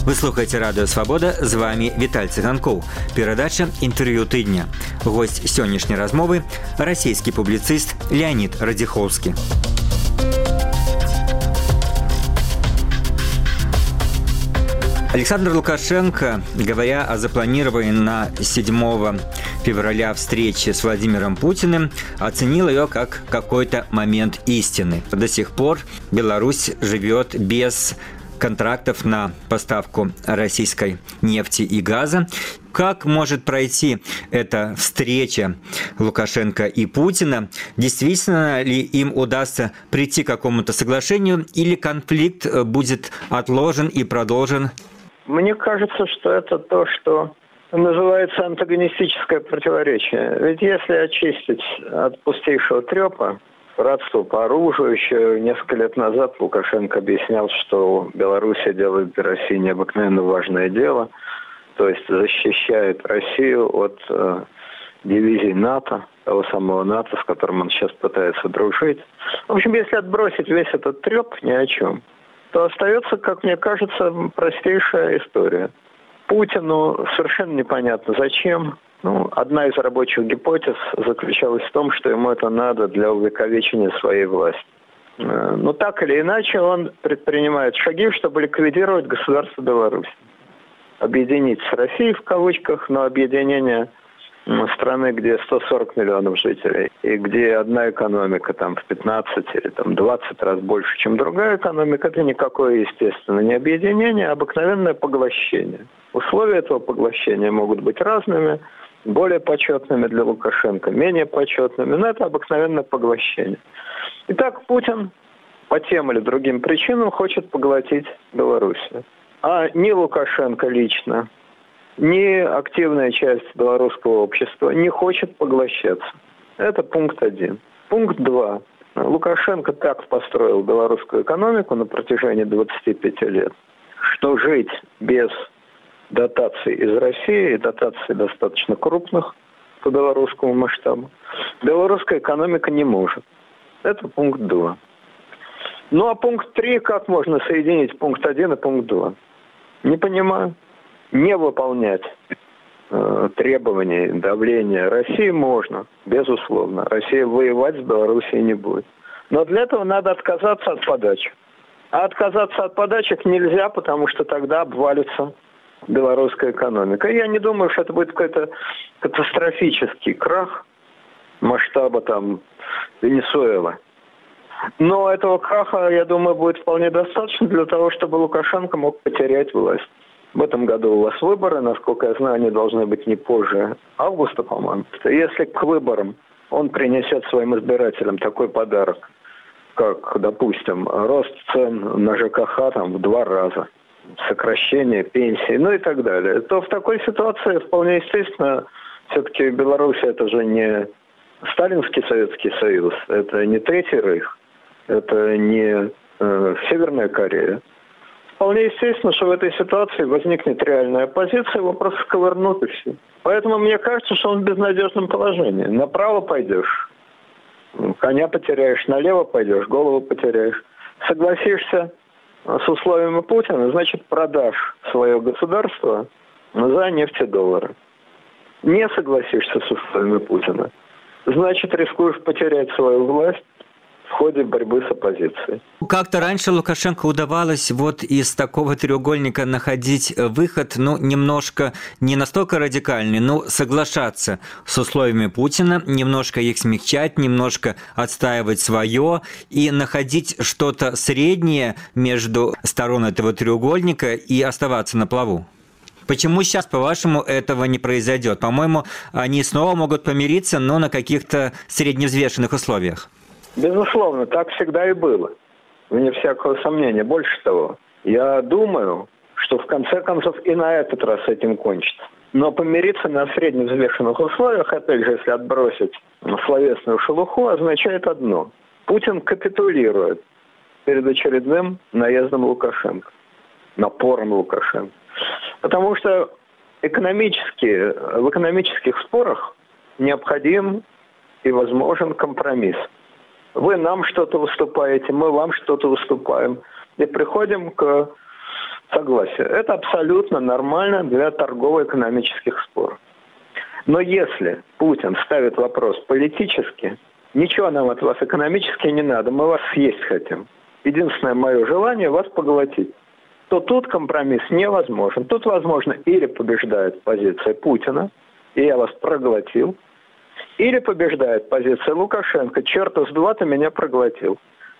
Вы слухаеце радыё Свабода, з вами Віталь Цыганкоў. Перадача інтэрв'ю тыдня. Госць сённяшняй размовы расійскі публіцыст Леонид Радзіхоўскі. Александр Лукашенко, говоря о запланированной на 7 февраля встрече с Владимиром Путиным, оценил ее как какой-то момент истины. До сих пор Беларусь живет без контрактов на поставку российской нефти и газа. Как может пройти эта встреча Лукашенко и Путина? Действительно ли им удастся прийти к какому-то соглашению, или конфликт будет отложен и продолжен? Мне кажется, что это то, что называется антагонистическое противоречие. Ведь если очистить от пустейшего трепа братство по оружию, еще несколько лет назад Лукашенко объяснял, что Белоруссия делает для России необыкновенно важное дело, то есть защищает Россию от дивизий НАТО, того самого НАТО, с которым он сейчас пытается дружить. В общем, если отбросить весь этот треп ни о чем, то остается, как мне кажется, простейшая история. Путину совершенно непонятно зачем. Одна из рабочих гипотез заключалась в том, что ему это надо для увековечения своей власти. Но так или иначе он предпринимает шаги, чтобы ликвидировать государство Беларусь. Объединить с Россией в кавычках, но объединение страны, где 140 миллионов жителей, и где одна экономика там в 15 или там 20 раз больше, чем другая экономика, это никакое, естественно, не объединение, а обыкновенное поглощение. Условия этого поглощения могут быть разными, более почетными для Лукашенко, менее почетными, но это обыкновенное поглощение. Итак, Путин по тем или другим причинам хочет поглотить Белоруссию. А ни Лукашенко лично, ни активная часть белорусского общества не хочет поглощаться. Это пункт 1. Пункт 2. Лукашенко так построил белорусскую экономику на протяжении 25 лет, что жить без дотаций из России, и дотаций достаточно крупных по белорусскому масштабу, белорусская экономика не может. Это пункт 2. Ну а пункт 3, как можно соединить пункт 1 и пункт 2? Не понимаю. Не выполнять требований, давления России можно, безусловно. Россия воевать с Белоруссией не будет. Но для этого надо отказаться от подачек. А отказаться от подачек нельзя, потому что тогда обвалится белорусская экономика. Я не думаю, что это будет какой-то катастрофический крах масштаба там Венесуэлы. Но этого краха, я думаю, будет вполне достаточно для того, чтобы Лукашенко мог потерять власть. В этом году у вас выборы, насколько я знаю, они должны быть не позже августа, по-моему. Если к выборам он принесет своим избирателям такой подарок, как, допустим, рост цен на ЖКХ там, в 2 раза, сокращение пенсий, ну и так далее, то в такой ситуации вполне естественно, все-таки Беларусь это же не Сталинский Советский Союз, это не Третий Рейх, это не Северная Корея. Вполне естественно, что в этой ситуации возникнет реальная оппозиция, его просто сковырнут и все. Поэтому мне кажется, что он в безнадежном положении. Направо пойдешь, коня потеряешь, налево пойдешь, голову потеряешь. Согласишься с условиями Путина, значит, продашь свое государство за нефтедоллары. Не согласишься с условиями Путина, значит, рискуешь потерять свою власть в ходе борьбы с оппозицией. Как-то раньше Лукашенко удавалось вот из такого треугольника находить выход, немножко, не настолько радикальный, но соглашаться с условиями Путина, немножко их смягчать, немножко отстаивать свое и находить что-то среднее между сторон этого треугольника и оставаться на плаву. Почему сейчас, по-вашему, этого не произойдет? По-моему, они снова могут помириться, но на каких-то средневзвешенных условиях. Безусловно, так всегда и было. Вне всякого сомнения. Больше того, я думаю, что в конце концов и на этот раз этим кончится. Но помириться на средневзвешенных условиях, опять же, если отбросить словесную шелуху, означает одно. Путин капитулирует перед очередным наездом Лукашенко, напором Лукашенко. Потому что в экономических спорах необходим и возможен компромисс. Вы нам что-то уступаете, мы вам что-то уступаем. И приходим к согласие. Это абсолютно нормально для торгово-экономических споров. Но если Путин ставит вопрос политически, ничего нам от вас экономически не надо, мы вас съесть хотим. Единственное мое желание вас поглотить. То тут компромисс невозможен. Тут, возможно, или побеждает позиция Путина, и я вас проглотил, или побеждает позиция Лукашенко. Черта с два, ты меня проглотил.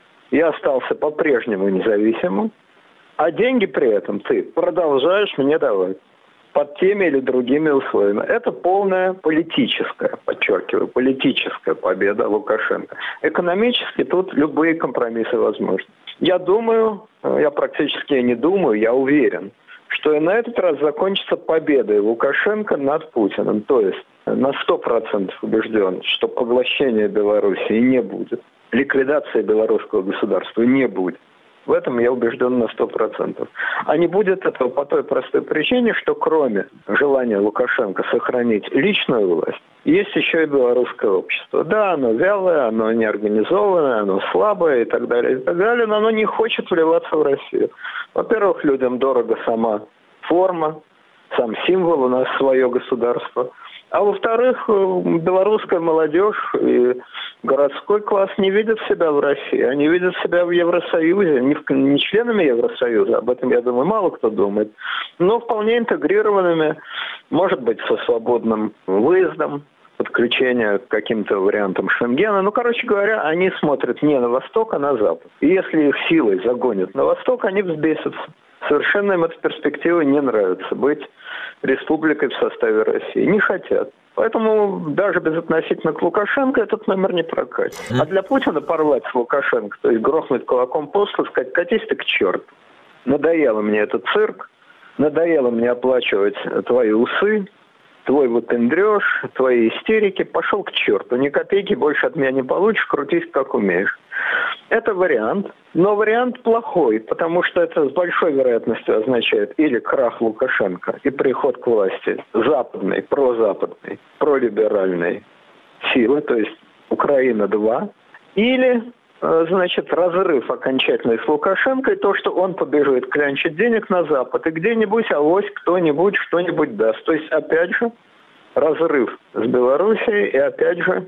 Я остался по-прежнему независимым, а деньги при этом ты продолжаешь мне давать под теми или другими условиями. Это полная политическая, подчеркиваю, политическая победа Лукашенко. Экономически тут любые компромиссы возможны. Я думаю, я практически не думаю, я уверен, что и на этот раз закончится победой Лукашенко над Путиным. То есть на 100% убежден, что поглощения Белоруссии не будет, ликвидации белорусского государства не будет. В этом я убежден на 100%. А не будет этого по той простой причине, что кроме желания Лукашенко сохранить личную власть, есть еще и белорусское общество. Да, оно вялое, оно неорганизованное, оно слабое и так далее, но оно не хочет вливаться в Россию. Во-первых, людям дорого сама форма, сам символ, у нас свое государство. А во-вторых, белорусская молодежь и городской класс не видят себя в России. Они видят себя в Евросоюзе, не членами Евросоюза, об этом, я думаю, мало кто думает, но вполне интегрированными, может быть, со свободным выездом, подключение к каким-то вариантам Шенгена. Ну, короче говоря, они смотрят не на восток, а на запад. И если их силой загонят на восток, они взбесятся. Совершенно им эта перспектива не нравится. Быть республикой в составе России не хотят. Поэтому даже безотносительно к Лукашенко этот номер не прокатит. А для Путина порвать с Лукашенко, то есть грохнуть кулаком по столу, сказать: катись ты к черту. Надоело мне этот цирк, надоело мне оплачивать твои усы, твой выпендреж, твои истерики, пошел к черту. Ни копейки больше от меня не получишь, крутись как умеешь. Это вариант, но вариант плохой, потому что это с большой вероятностью означает или крах Лукашенко и приход к власти западной, прозападной, пролиберальной силы, то есть Украина-2, или, значит, разрыв окончательный с Лукашенко и то, что он побежит клянчить денег на Запад, и где-нибудь авось кто-нибудь что-нибудь даст. То есть, опять же, разрыв с Белоруссией и, опять же,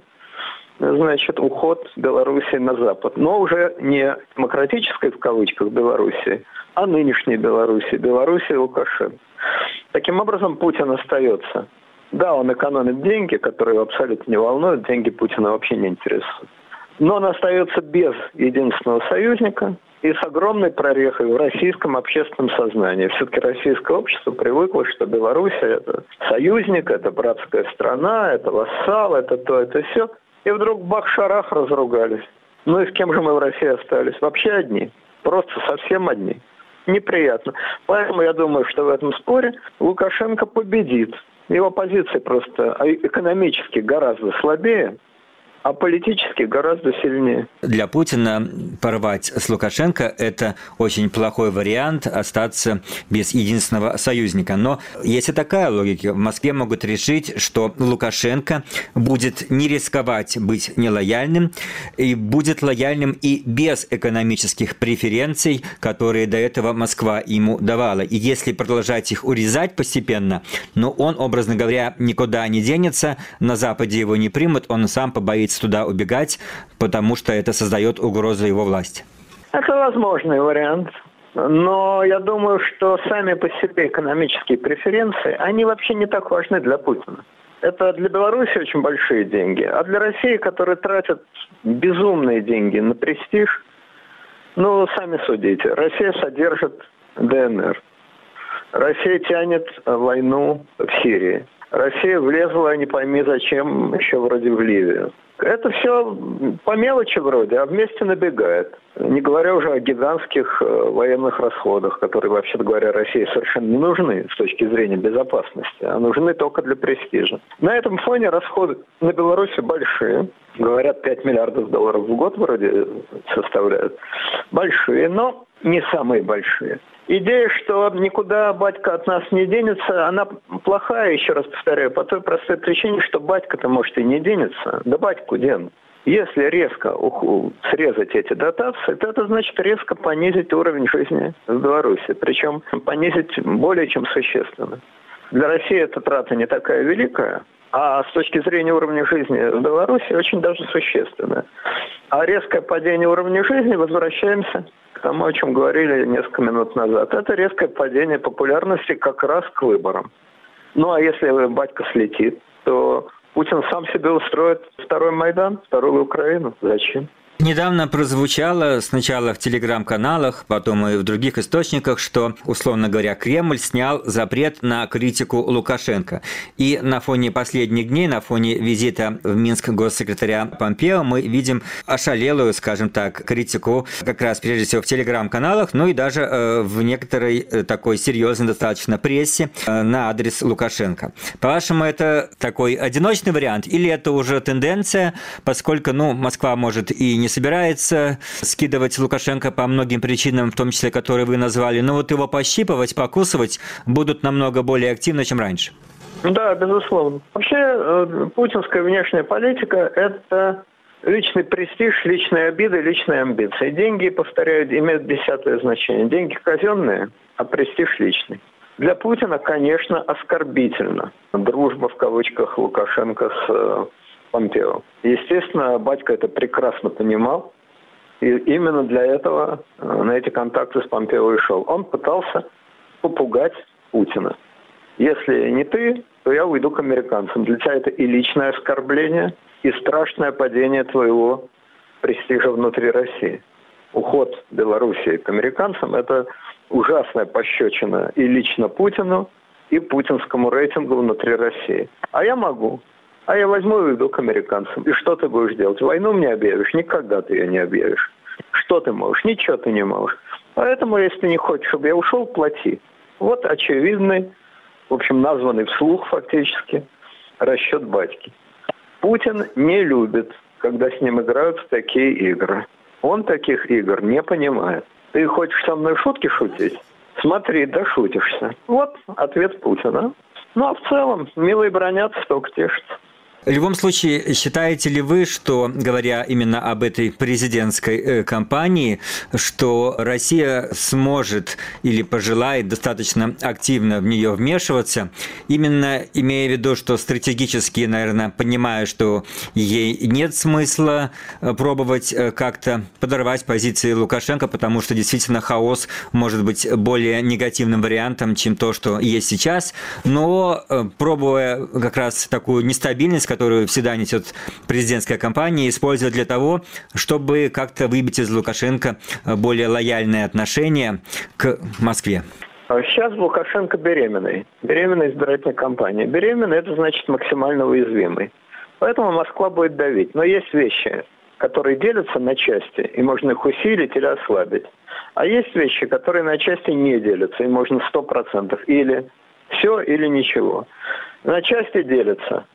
значит, уход Белоруссии на Запад. Но уже не демократической, в кавычках, Белоруссии, а нынешней Белоруссии, Белоруссии Лукашенко. Таким образом, Путин остается. Да, он экономит деньги, которые его абсолютно не волнуют, деньги Путина вообще не интересуют. Но он остается без единственного союзника и с огромной прорехой в российском общественном сознании. Все-таки российское общество привыкло, что Белоруссия – это союзник, это братская страна, это вассал, это то, это все. И вдруг бах-шарах разругались. Ну и с кем же мы в России остались? Вообще одни. Просто совсем одни. Неприятно. Поэтому я думаю, что в этом споре Лукашенко победит. Его позиция просто экономически гораздо слабее, а политически гораздо сильнее. Для Путина порвать с Лукашенко – это очень плохой вариант остаться без единственного союзника. Но есть и такая логика. В Москве могут решить, что Лукашенко будет не рисковать быть нелояльным и будет лояльным и без экономических преференций, которые до этого Москва ему давала. И если продолжать их урезать постепенно, но он, образно говоря, никуда не денется, на Западе его не примут, он сам побоится туда убегать, потому что это создает угрозу его власти. Это возможный вариант. Но я думаю, что сами по себе экономические преференции, они вообще не так важны для Путина. Это для Беларуси очень большие деньги. А для России, которые тратят безумные деньги на престиж, ну, сами судите. Россия содержит ДНР. Россия тянет войну в Сирии. Россия влезла, не пойми зачем, еще вроде в Ливию. Это все по мелочи вроде, а вместе набегает. Не говоря уже о гигантских военных расходах, которые, вообще-то говоря, России совершенно не нужны с точки зрения безопасности, а нужны только для престижа. На этом фоне расходы на Беларусь большие. Говорят, 5 миллиардов долларов в год вроде составляют. Большие, но не самые большие. Идея, что никуда батька от нас не денется, она плохая, еще раз повторяю, по той простой причине, что батька-то, может, и не денется. Да батьку денут. Если резко срезать эти дотации, то это значит резко понизить уровень жизни в Беларуси. Причем понизить более чем существенно. Для России эта трата не такая великая, а с точки зрения уровня жизни в Беларуси очень даже существенная. А резкое падение уровня жизни, возвращаемся к тому, о чем говорили несколько минут назад. Это резкое падение популярности как раз к выборам. Ну а если батька слетит, то Путин сам себе устроит второй Майдан, вторую Украину. Зачем? Недавно прозвучало сначала в телеграм-каналах, потом и в других источниках, что, условно говоря, Кремль снял запрет на критику Лукашенко. И на фоне последних дней, на фоне визита в Минск госсекретаря Помпео, мы видим ошалелую, скажем так, критику как раз прежде всего в телеграм-каналах, но и даже в некоторой такой серьезной достаточно прессе на адрес Лукашенко. По-вашему, это такой одиночный вариант или это уже тенденция, поскольку, Москва может и не собирается скидывать Лукашенко по многим причинам, в том числе, которые вы назвали, но вот его пощипывать, покусывать будут намного более активно, чем раньше. Да, безусловно. Вообще, путинская внешняя политика – это личный престиж, личные обиды, личные амбиции. Деньги, повторяю, имеют 10-е значение. Деньги казенные, а престиж личный. Для Путина, конечно, оскорбительно дружба, в кавычках, Лукашенко с Помпео. Естественно, батька это прекрасно понимал, и именно для этого на эти контакты с Помпео и шел. Он пытался попугать Путина. Если не ты, то я уйду к американцам. Для тебя это и личное оскорбление, и страшное падение твоего престижа внутри России. Уход Белоруссии к американцам – это ужасная пощечина и лично Путину, и путинскому рейтингу внутри России. А я могу. А я возьму и уйду к американцам. И что ты будешь делать? Войну мне объявишь? Никогда ты ее не объявишь. Что ты можешь? Ничего ты не можешь. Поэтому, если ты не хочешь, чтобы я ушел, плати. Вот очевидный, в общем, названный вслух фактически, расчет батьки. Путин не любит, когда с ним играют в такие игры. Он таких игр не понимает. Ты хочешь со мной шутки шутить? Смотри, дошутишься. Вот ответ Путина. Ну а в целом, милые бронятся, только тешатся. В любом случае, считаете ли вы, что, говоря именно об этой президентской кампании, что Россия сможет или пожелает достаточно активно в нее вмешиваться, именно имея в виду, что стратегически, наверное, понимая, что ей нет смысла пробовать как-то подорвать позиции Лукашенко, потому что действительно хаос может быть более негативным вариантом, чем то, что есть сейчас, но пробуя как раз такую нестабильность, которую всегда несет президентская кампания, использовать для того, чтобы как-то выбить из Лукашенко более лояльное отношение к Москве? Сейчас Лукашенко беременный. Беременная избирательная кампания. Беременный – это значит максимально уязвимый. Поэтому Москва будет давить. Но есть вещи, которые делятся на части, и можно их усилить или ослабить. А есть вещи, которые на части не делятся, и можно 100%. Или все, или ничего. На части делятся.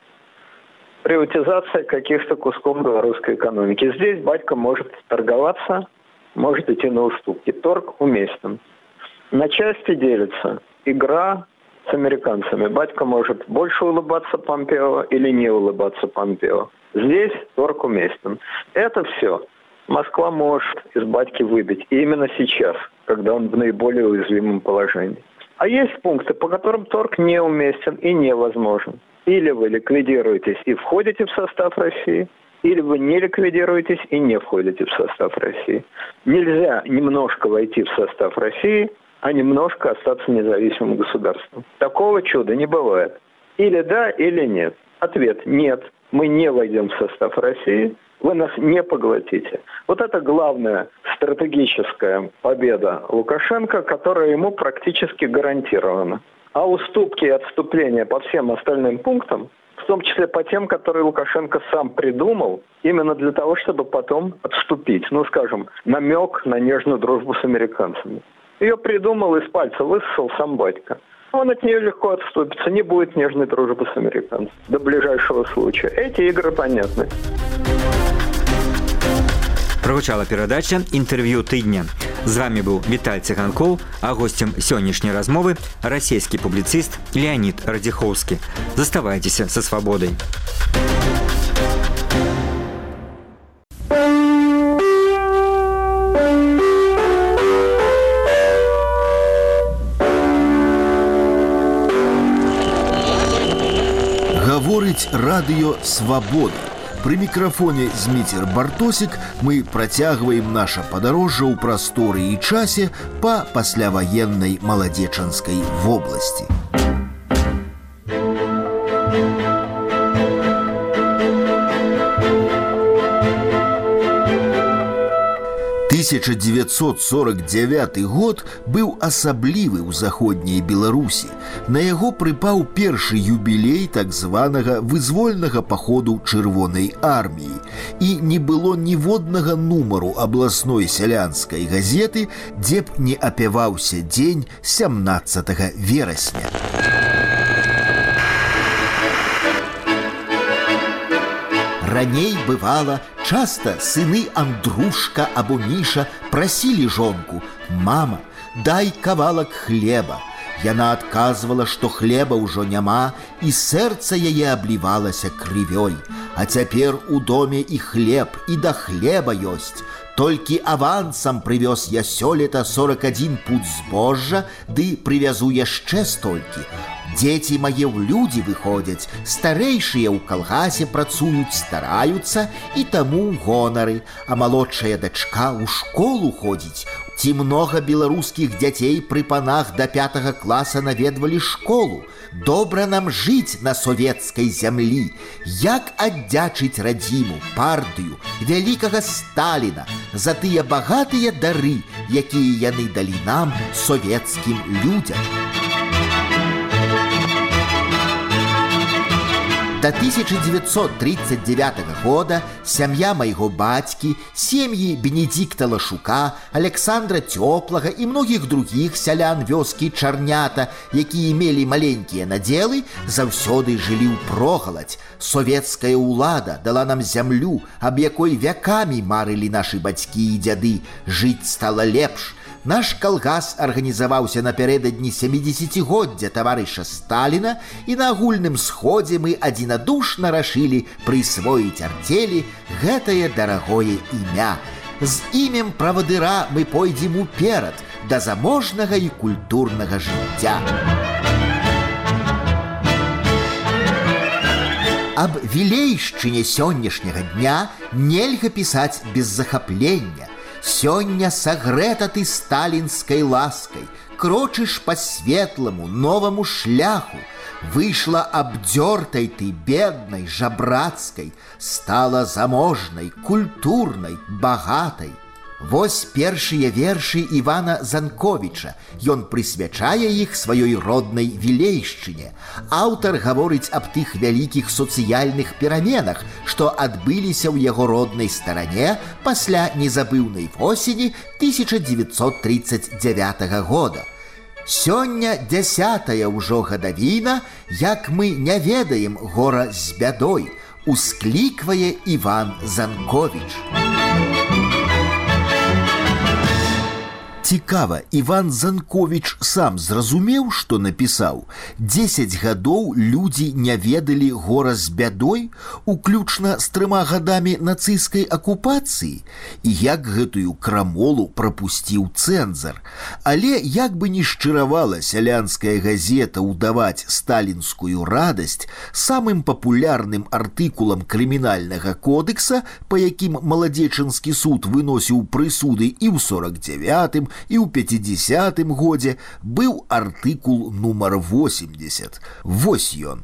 Приватизация каких-то кусков белорусской экономики. Здесь батька может торговаться, может идти на уступки. Торг уместен. На части делится игра с американцами. Батька может больше улыбаться Помпео или не улыбаться Помпео. Здесь торг уместен. Это все Москва может из батьки выбить. И именно сейчас, когда он в наиболее уязвимом положении. А есть пункты, по которым торг неуместен и невозможен. Или вы ликвидируетесь и входите в состав России, или вы не ликвидируетесь и не входите в состав России. Нельзя немножко войти в состав России, а немножко остаться независимым государством. Такого чуда не бывает. Или да, или нет. Ответ – нет. Мы не войдем в состав России, вы нас не поглотите. Вот это главная стратегическая победа Лукашенко, которая ему практически гарантирована. А уступки и отступления по всем остальным пунктам, в том числе по тем, которые Лукашенко сам придумал, именно для того, чтобы потом отступить. Скажем, намек на нежную дружбу с американцами. Ее придумал, из пальца высосал сам батька. Он от нее легко отступится, не будет нежной дружбы с американцами до ближайшего случая. Эти игры понятны. Прагучала перадача «Інтэрв'ю тыдня». З вами быў Віталь Ціганкоў, а гостем сённяшняй размовы расійскі публіцыст Леонид Радзіхоўскі. Заставайцеся са свабодай. радыё «Свабода». Пры мікрафоне Зміцер Бартосік мы працягваем наша падарожжа ў прасторы і часе па пасляваеннай маладзечанскай вобласці. 1949 год быў асаблівы ў заходняй Беларусі. На яго прыпаў першы юбілей так званага вызвольнага паходу Чырвонай арміі. І не было ніводнага нумару абласной сялянскай газеты, дзе б не апяваўся дзень 17 верасня. Раней бывала, часто сыны Андрушка або Міша прасілі жонку: «Мама, дай кавалак хлеба». Яна адказвала, што хлеба ўжо няма, і сэрца яе аблівалася крывёй. А цяпер у доме і хлеб, і да хлеба ёсць. Толькі авансам прывёз я сёлета 41 пуд збожжа, ды прывязу яшчэ столькі. Дзеці мае ў людзі выходзяць, старэйшыя ў калгасе працуюць, стараюцца, і таму гонары, а малодшая дачка ў школу ходзіць. Ці многа беларускіх дзяцей пры панах да 5 класа наведвалі школу. Добра нам жыць на савецкай зямлі. Як аддзячыць радзіму, партыю, вялікага Сталіна за тыя багатыя дары, якія яны далі нам, савецкім людзям. До 1939 года сям'я майго бацькі, сем'і Бенедзікта Лашука, Александра Цёплага і многіх другіх сялян вёскі Чарнята, якія мелі маленькія надзелы, заўсёды жылі ў прогаладзь. Савецкая ўлада дала нам зямлю, аб якой вякамі марылі нашы бацькі і дзяды. Жыць стала лепш. Наш калгас арганізаваўся напярэдадні 70-годдзя таварыша Сталіна, і на агульным сходзе мы адзінадушна рашылі прысвоіць арцелі гэтае дарагое імя. З імем правадыра мы пойдзем уперад да заможнага і культурнага жыцця. Аб вілейшчыне сённяшняга дня нельга пісаць без захаплення. Сёння сагрэта ты сталінскай ласкай, крочыш па светламу, новаму шляху. Выйшла абдзёртай ты, беднай, жабрацкай, стала заможнай, культурнай, багатай. Вось першыя вершы Івана Занковіча. Ён прысвячае іх сваёй роднай вілейшчыне. Аўтар гаворыць аб тых вялікіх сацыяльных пераменах, што адбыліся ў яго роднай старане пасля незабыўнай восені 1939 года. Сёння 10-я ўжо гадавіна, як мы не ведаем гора з бядой, ускліквае Іван Занковіч. Цікава, Іван Занковіч сам зразумеў, што напісаў. 10 гадоў людзі не ведалі гора з бядой, уключна з 3 гадамі нацысцкай акупацыі, і як гэтую крамолу прапусціў цэнзар. Але як бы ні шчыравала сялянская газета ўдаваць сталінскую радасць, самым папулярным артыкулам крымінальнага кодекса, па якім маладзечанскі суд выносіў прысуды і ў 49-м, і ў 50-м годзе, быў артыкул нумар 80. Вось ён.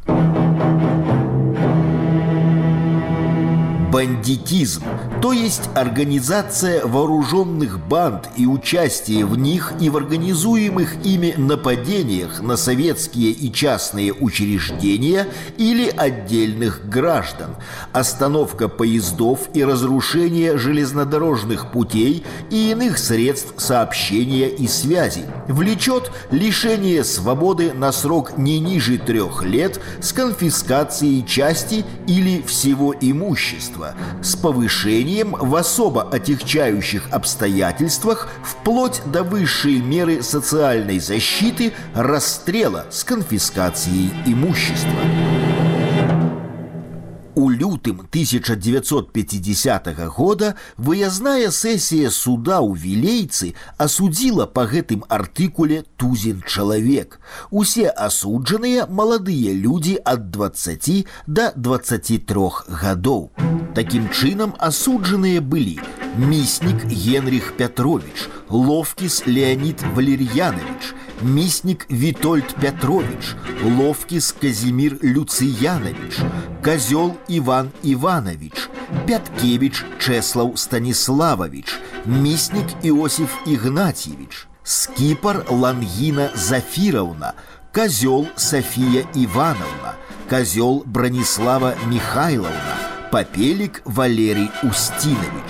Бандитизм, то есть организация вооруженных банд и участие в них и в организуемых ими нападениях на советские и частные учреждения или отдельных граждан, остановка поездов и разрушение железнодорожных путей и иных средств сообщения и связи, влечет лишение свободы на срок не ниже 3 лет с конфискацией части или всего имущества, с повышением в особо отягчающих обстоятельствах вплоть до высшей меры социальной защиты расстрела с конфискацией имущества. У лютым 1950 года выязная сессия суда ў Вілейцы асудзіла па гэтым артыкуле тузін чалавек. Усе асуджаныя маладыя людзі ад 20 до 23 гадоў. Такім чынам асуджаныя былі Міснік Генріх Пятрович, Ловкіс Леонид Валерьянович, Міснік Вітольд Пятрович, Ловкіс Казимир Люциянович, Козёл Иван Иванович, Пяткевич Чеслав Станиславович, Міснік Иосиф Игнатьевич, Скипар Лангина Зафировна, Козёл София Ивановна, Козёл Бронислава Михайловна, Попелик Валерий Устинович.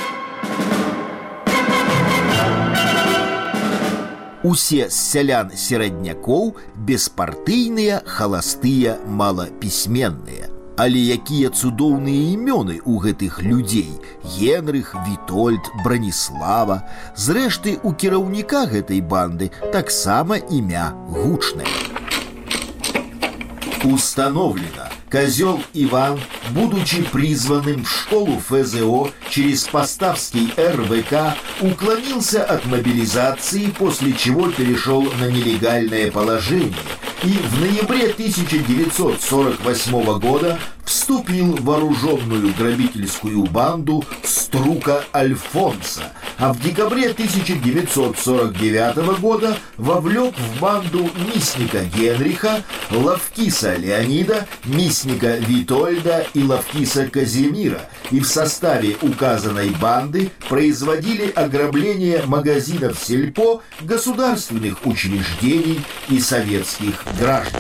Усе з сялян-сераднякоў беспартыйныя, халастыя, малапісьменныя. Але якія цудоўныя імёны ў гэтых людзей: Генрых, Вітольд, Браніслава. Зрэшты, у кіраўніка гэтай банды таксама імя гучнае. Установлено: Козёл Иван, будучи призванным в школу ФЗО через Поставский РВК, уклонился от мобилизации, после чего перешел на нелегальное положение и в ноябре 1948 года вступил в вооруженную грабительскую банду Струка Альфонса, а в декабре 1949 года вовлек в банду Мисника Генриха, Ловкиса Леонида, Мисника Витольда и Ловкиса Казимира, и в составе указанной банды производили ограбление магазинов сельпо, государственных учреждений и советских граждан.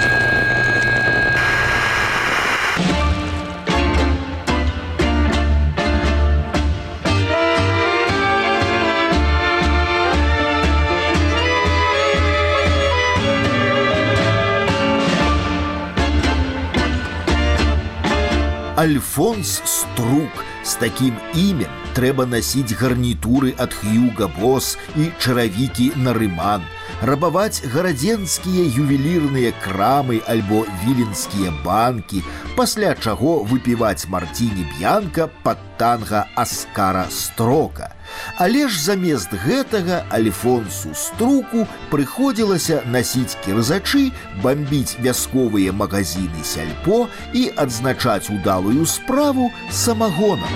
Альфонс Струк. С таким именем трэба носить гарнитуры от Хьюго Босс и чаравікі Нарыман, рабаваць гарадзенскія ювелірныя крамы альбо віленскія банкі, пасля чаго выпіваць марціні б'янка пад танга Аскара Строка. Але ж замест гэтага Альфонсу Струку прыходзілася насіць кірзачы, бамбіць вясковыя магазины сяльпо і адзначаць удалую справу самагонам.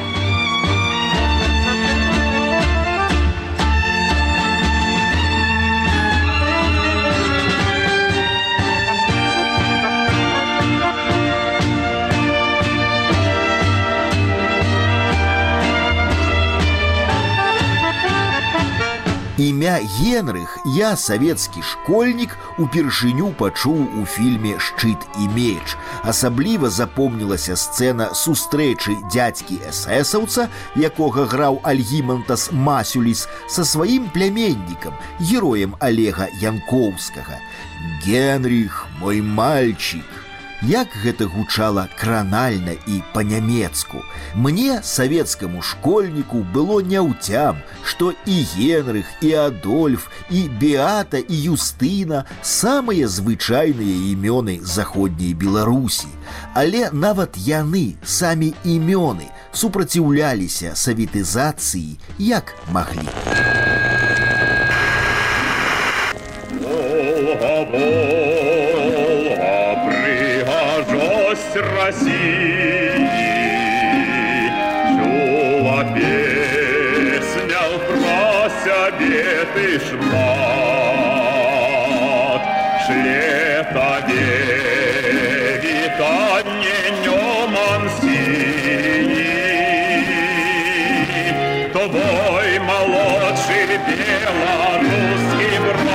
Імя Генрых я, савецкі школьнік, упершыню пачуў у фільме «Шчыт і меч». Асабліва запомнілася сцэна сустрэчы дзядзькі эсэсаўца, якога граў Альгімантас Масюліс, са сваім пляменнікам, героем Олега Янкоўскага. «Генрих, мой мальчик». Як гэта гучала кранальна і па-нямецку. Мне, савецкаму школьніку, было няўцям, што і Генрых, і Адольф, і Беата, і Юстына самыя звычайныя імёны заходняй Беларусі. Але нават яны, самі імёны, супраціўляліся саветызацыі як маглі. России чула песня про себе ты шмат, шле тебе витание нёман синий, твой молодший белорусский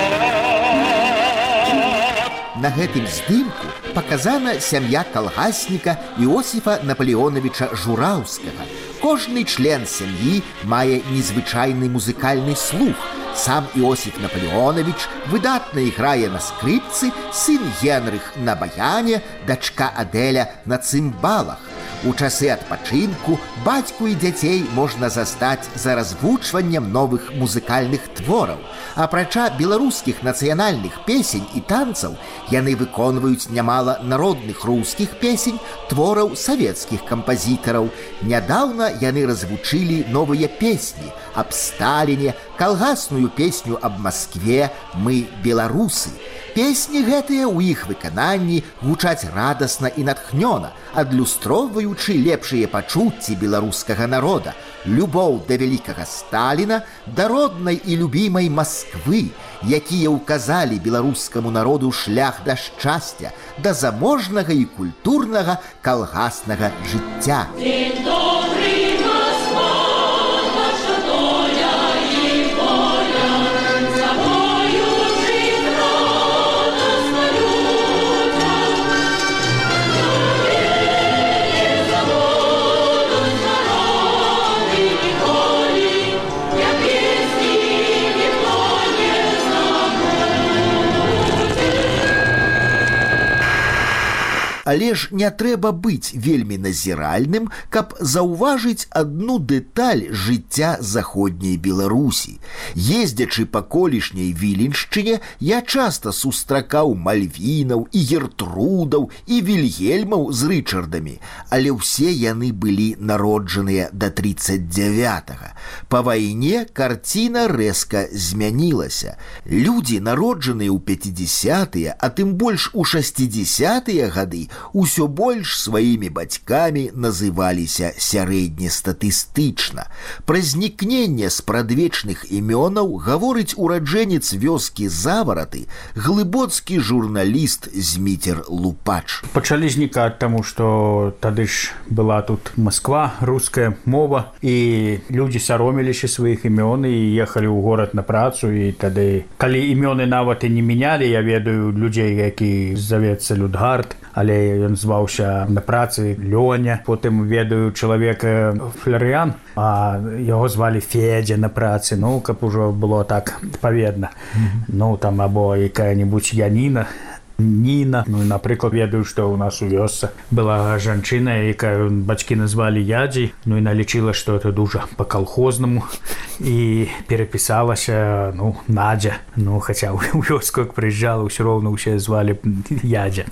брат. На гэтым здымку показана сям'я калгасніка Іосіфа Наполеоновича Жураўскага. Кожны член сям'і мае незвычайны музыкальны слух. Сам Іосіф Наполеонович выдатна іграе на скрыпцы, сын Генрых на баяне, дачка Адэля на цымбалах. У часы адпачынку бацьку і дзяцей можна застаць за развучваннем новых музыкальных твораў. Апрача беларускіх нацыянальных песень і танцаў, яны выконваюць нямала народных рускіх песень, твораў савецкіх кампазітараў. Нядаўна яны развучылі новыя песні аб Сталіне, калгасную песню аб Маскве «Мы беларусы». Песні гэтыя ў іх выкананні гучаць радасна і натхнёна, адлюстроўваючы лепшыя пачуцці беларускага народа, любоў да вялікага Сталіна, да роднай і любімай Масквы, якія ўказалі беларускаму народу шлях да шчасця, да заможнага і культурнага калгаснага жыцця. Але ж не трэба быць вельмі назіральным, каб заўважыць адну дэталь жыцця заходняй Беларусі. Ездзячы па колішняй Віленшчыне, я часта сустракаў Мальвінаў і Гертрудаў і Вільгельмаў з Рычардамі, але ўсе яны былі народжаныя да 39-го. Па вайне карціна рэзка змянілася. Людзі, народжаныя ў 50-тыя, а тым больш у 60-тыя гады, усё больш сваімі бацькамі называліся сярэднестатыстычна. Пра знікненне спрадвечных імёнаў гаворыць ураджэнец вёскі Завараты, глыбоцкі журналіст Зміцер Лупач. Пачалі знікаць, таму што тады ж была тут Москва, руская мова, і людзі сароміліся сваіх імён і ехалі ў горад на працу, і тады, калі імёны нават і не мянялі, я ведаю людзей, які завецца Людгард, але ён зваўся на працы Лёня. Потым ведаю чалавека Флярыян, а яго звалі Федзя на працы, ну, каб ужо было так адпаведна. Ну, там або якая-небудзь Яніна, Ніна. Ну, напрыклад, ведаю, што ў нас у вёсцы была жанчына, якая бацькі назвалі Ядзей, ну, і налічыла, што это дужа па-калхознаму, і перапісалася, ну, Надзя. Ну, хаця ў вёску, як прыязджала, ўсё роўна ўсе звалі Ядзя.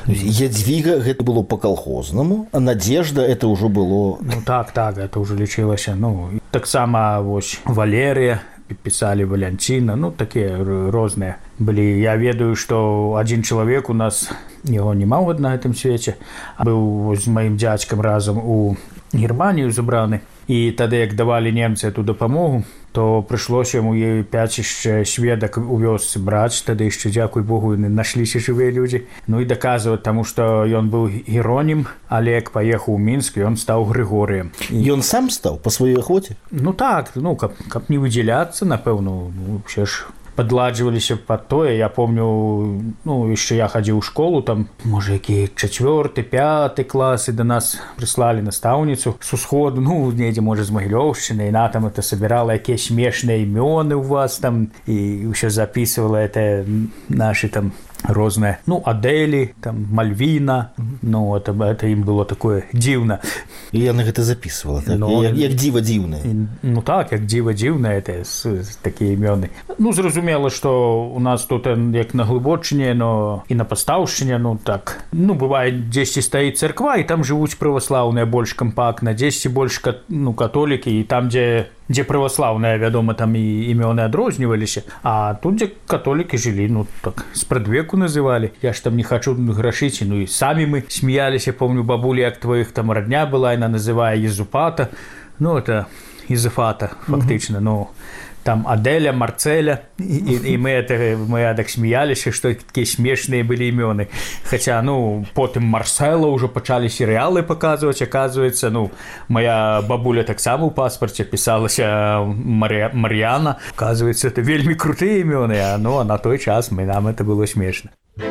Ядвіга гэта было па-калхознаму, а Надзежда это ўжо было... Ну, так, это ўжо лічылася. Ну, таксама, вось, Валерыя, писали Валянціна, ну, такія розныя былі. Я ведаю, што адзін чалавек у нас, яго няма на гэтым свеце, быў з маім дзядзькам разам у Германію забраны, і тады, як давалі немцы эту дапамогу, то прыйшлося яму 5 яшчэ сведак у вёсцы браць, тады яшчэ, дзякуй Богу, нашліся жывыя людзі, ну і даказваць, таму што ён быў Геронім, але як паехаў у Мінск, ён стаў Грыгорыем. Ён сам стаў па сваёй ахвоце? Ну так, ну, каб не выдзяляцца, напэўна, ну, ўсе ж падладжваліся пад тое. Я помню, ну, яшчэ я хадзіў у школу, там, можа, які 4-й, 5-й класы да нас прыслалі настаўніцу з усходу, ну, недзе, можа, з Магілёўшчыны, і на там это сабірала якія смешныя імёны ў вас там, і ўсё записывала это нашы там розныя, ну, Адэлі, там, Мальвіна, ну, это ім было такое дзіўна. І яна гэта записывала, так? Ну, як дзіва дзіўнае. Ну так, як дзіва дзіўнае, это такія імёны. Ну, зразумела, што у нас тут як на Глыбочыне, но і на Пастаўшчыне, ну, так. Ну, бывае, дзесьці стаіць царква, і там жывуць праваслаўныя больш кампактна, дзесьці больш, ну, католікі, і там, дзе праваслаўныя, вядома, там і імёны адрозніваліся, а тут, дзе католікі жылі, ну, так, спрадвеку называлі. Я ж там не хачу грашыць, ну, і самі мы сміяліся, помню, бабулі, як твоих там родня была, яна называе Езупата, ну, это Езуфата, фактычна, ну, там Адэля, Марцэля, і мы так сміяліся, што такія смешныя былі імёны. Хаця, ну, потым Марсэла ўжо пачалі серыялы паказваць, аказваецца, ну, моя бабуля таксама ў паспарце пісалася Мар'яна. Аказваецца, это вельмі крутыя імёны, а, ну, а на той час нам это было смешна.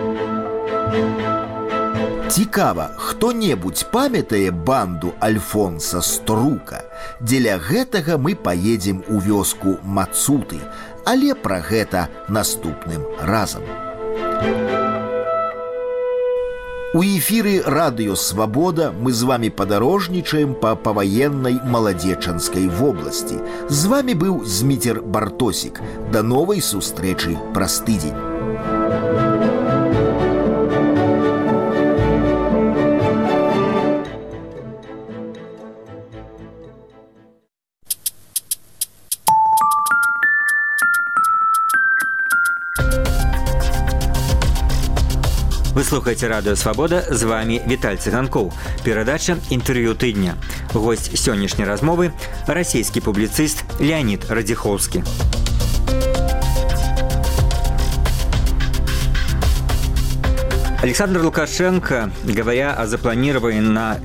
Цікава, хто-небудзь памятае банду Альфонса Струка? Дзеля гэтага мы паедзем у вёску Мацуты, але пра гэта наступным разам. У эфіры радыё «Свабода» мы з вами падарожнічаем па паваеннай маладзечанскай вобласці. З вами быў Зміцер Бартосік. Да новай сустрэчы праз тыдзень. Вы слухаеце радыё «Свабода», з вами Віталь Цыганкоў. Перадача «Інтэрв'ю тыдня». Госць сённяшняй размовы – расійскі публіцыст Леонид Радзіхоўскі. Александр Лукашенко, говоря о запланированной на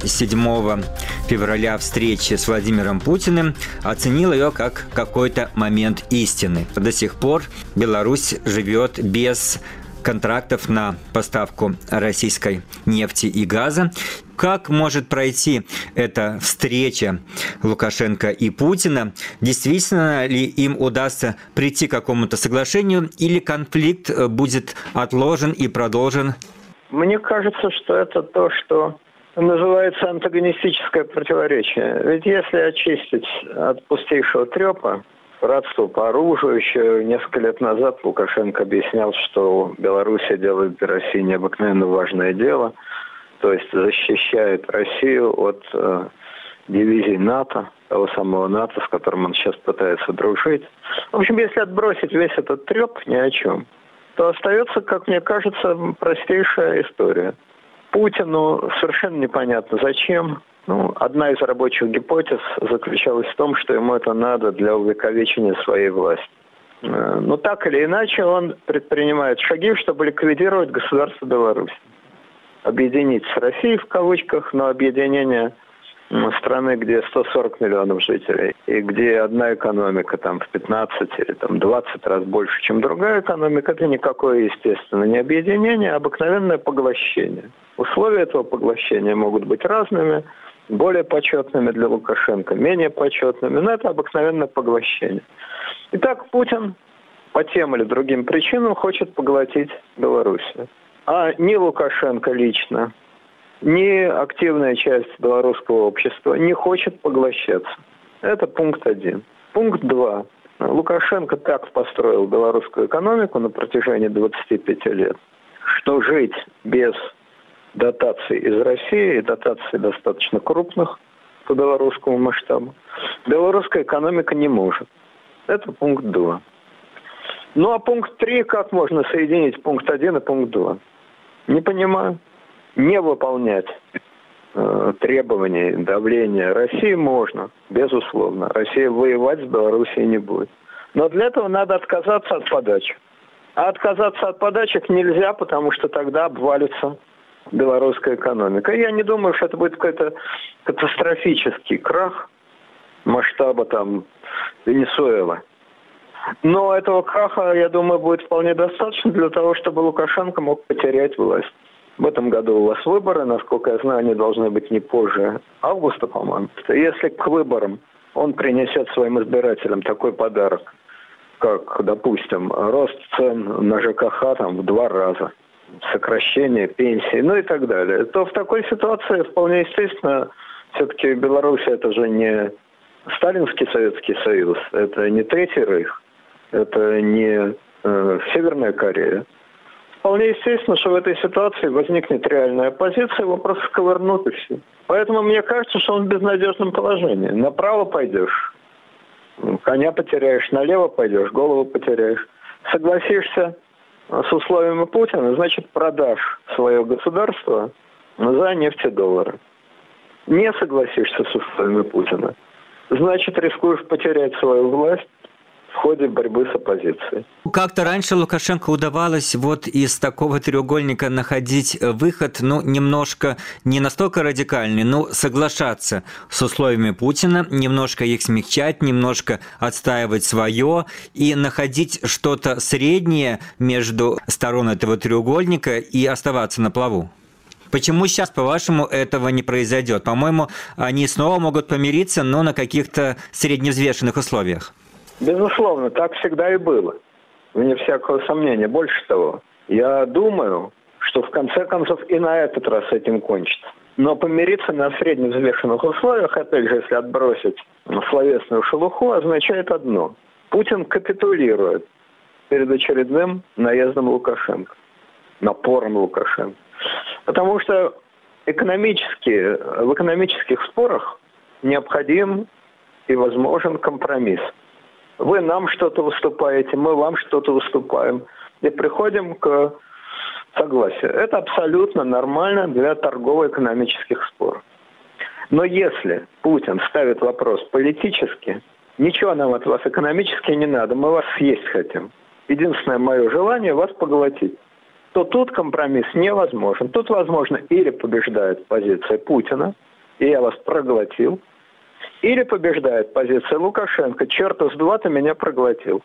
7 февраля встрече с Владимиром Путиным, оценил ее как какой-то момент истины. До сих пор Беларусь живет без контрактов на поставку российской нефти и газа. Как может пройти эта встреча Лукашенко и Путина? Действительно ли им удастся прийти к какому-то соглашению, или конфликт будет отложен и продолжен? Мне кажется, что это то, что называется антагонистическое противоречие. Ведь если очистить от пустейшего трепа братство по оружию, еще несколько лет назад Лукашенко объяснял, что Белоруссия делает для России необыкновенно важное дело, то есть защищает Россию от дивизий НАТО, того самого НАТО, с которым он сейчас пытается дружить. В общем, если отбросить весь этот треп ни о чем, то остается, как мне кажется, простейшая история. Путину совершенно непонятно зачем. Одна из рабочих гипотез заключалась в том, что ему это надо для увековечения своей власти. Но так или иначе он предпринимает шаги, чтобы ликвидировать государство Беларусь. Объединить с Россией в кавычках, но объединение страны, где 140 миллионов жителей, и где одна экономика там в 15 или там 20 раз больше, чем другая экономика, это никакое, естественно, не объединение, а обыкновенное поглощение. Условия этого поглощения могут быть разными, более почетными для Лукашенко, менее почетными, но это обыкновенное поглощение. Итак, Путин по тем или другим причинам хочет поглотить Белоруссию. А ни Лукашенко лично, ни активная часть белорусского общества не хочет поглощаться. Это пункт 1. Пункт 2. Лукашенко так построил белорусскую экономику на протяжении 25 лет, что жить без дотаций из России, и дотаций достаточно крупных по белорусскому масштабу, белорусская экономика не может. Это пункт 2. Ну а пункт 3, как можно соединить пункт 1 и пункт 2? Не понимаю. Не выполнять требований, давления России можно, безусловно. Россия воевать с Белоруссией не будет. Но для этого надо отказаться от подачек. А отказаться от подачек нельзя, потому что тогда обвалится белорусская экономика. Я не думаю, что это будет какой-то катастрофический крах масштаба там Венесуэлы. Но этого краха, я думаю, будет вполне достаточно для того, чтобы Лукашенко мог потерять власть. В этом году у вас выборы, насколько я знаю, они должны быть не позже августа, по-моему. Если к выборам он принесет своим избирателям такой подарок, как, допустим, рост цен на ЖКХ там, в 2 раза, сокращение пенсий, ну и так далее, то в такой ситуации вполне естественно, все-таки Беларусь это же не Сталинский Советский Союз, это не Третий Рейх, это не Северная Корея. Вполне естественно, что в этой ситуации возникнет реальная оппозиция, его просто сковырнут и все. Поэтому мне кажется, что он в безнадежном положении. Направо пойдешь, коня потеряешь, налево пойдешь, голову потеряешь. Согласишься с условиями Путина, значит, продашь свое государство за нефтедоллары. Не согласишься с условиями Путина, значит, рискуешь потерять свою власть в ходе борьбы с оппозицией. Как-то раньше Лукашенко удавалось вот из такого треугольника находить выход, немножко, не настолько радикальный, но соглашаться с условиями Путина, немножко их смягчать, немножко отстаивать свое и находить что-то среднее между сторон этого треугольника и оставаться на плаву. Почему сейчас, по-вашему, этого не произойдет? По-моему, они снова могут помириться, но на каких-то средневзвешенных условиях. Безусловно, так всегда и было. Вне всякого сомнения. Больше того, я думаю, что в конце концов и на этот раз этим кончится. Но помириться на средневзвешенных условиях, опять же, если отбросить словесную шелуху, означает одно. Путин капитулирует перед очередным наездом Лукашенко, напором Лукашенко. Потому что в экономических спорах необходим и возможен компромисс. Вы нам что-то выступаете, мы вам что-то выступаем. И приходим к согласию. Это абсолютно нормально для торгово-экономических споров. Но если Путин ставит вопрос политически, ничего нам от вас экономически не надо, мы вас съесть хотим. Единственное мое желание вас поглотить. То тут компромисс невозможен. Тут, возможно, или побеждает позиция Путина, и я вас проглотил, или побеждает позиция Лукашенко, черта с два ты меня проглотил.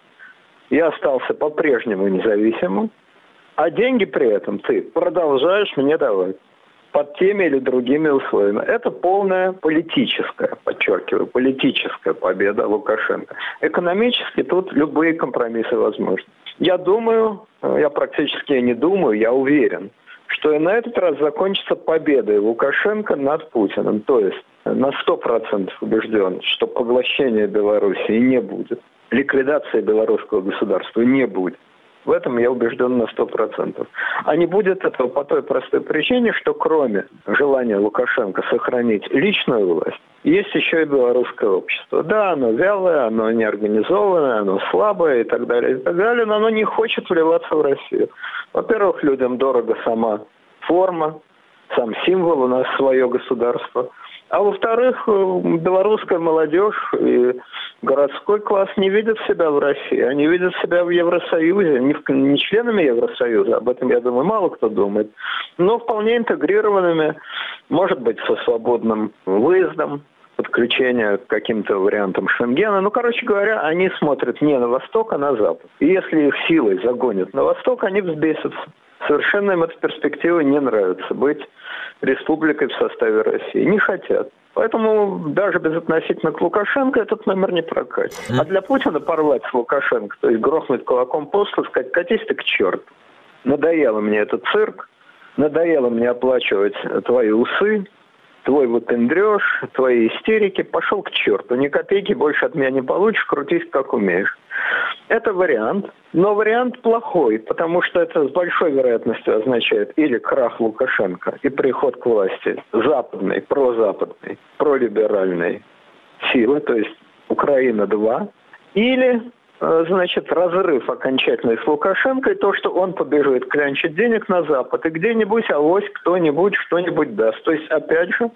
Я остался по-прежнему независимым, а деньги при этом ты продолжаешь мне давать под теми или другими условиями. Это полная политическая, подчеркиваю, политическая победа Лукашенко. Экономически тут любые компромиссы возможны. Я думаю, я практически не думаю, я уверен, что и на этот раз закончится победой Лукашенко над Путиным. То есть на 100% убежден, что поглощения Белоруссии не будет, ликвидации белорусского государства не будет. В этом я убежден на 100%. А не будет этого по той простой причине, что кроме желания Лукашенко сохранить личную власть, есть еще и белорусское общество. Да, оно вялое, оно неорганизованное, оно слабое и так далее, но оно не хочет вливаться в Россию. Во-первых, людям дорого сама форма, сам символ, у нас свое государство. А во-вторых, белорусская молодежь и городской класс не видят себя в России. Они видят себя в Евросоюзе, не членами Евросоюза, об этом, я думаю, мало кто думает, но вполне интегрированными, может быть, со свободным выездом, подключение к каким-то вариантам Шенгена. Ну, короче говоря, они смотрят не на восток, а на запад. И если их силой загонят на восток, они взбесятся. Совершенно им эта перспектива не нравится. Быть республикой в составе России не хотят. Поэтому даже безотносительно к Лукашенко этот номер не прокатит. А для Путина порвать с Лукашенко, то есть грохнуть кулаком по столу, сказать, катись ты к черту. Надоело мне этот цирк, надоело мне оплачивать твои усы, твой выпендрёж, твои истерики, пошел к черту. Ни копейки больше от меня не получишь, крутись как умеешь. Это вариант, но вариант плохой, потому что это с большой вероятностью означает или крах Лукашенко и приход к власти западной, прозападной, пролиберальной силы, то есть Украина-2, или, значит, разрыв окончательный с Лукашенко, и то, что он побежит клянчить денег на Запад, и где-нибудь авось кто-нибудь что-нибудь даст. То есть, опять же,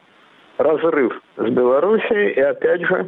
разрыв с Белоруссией и, опять же,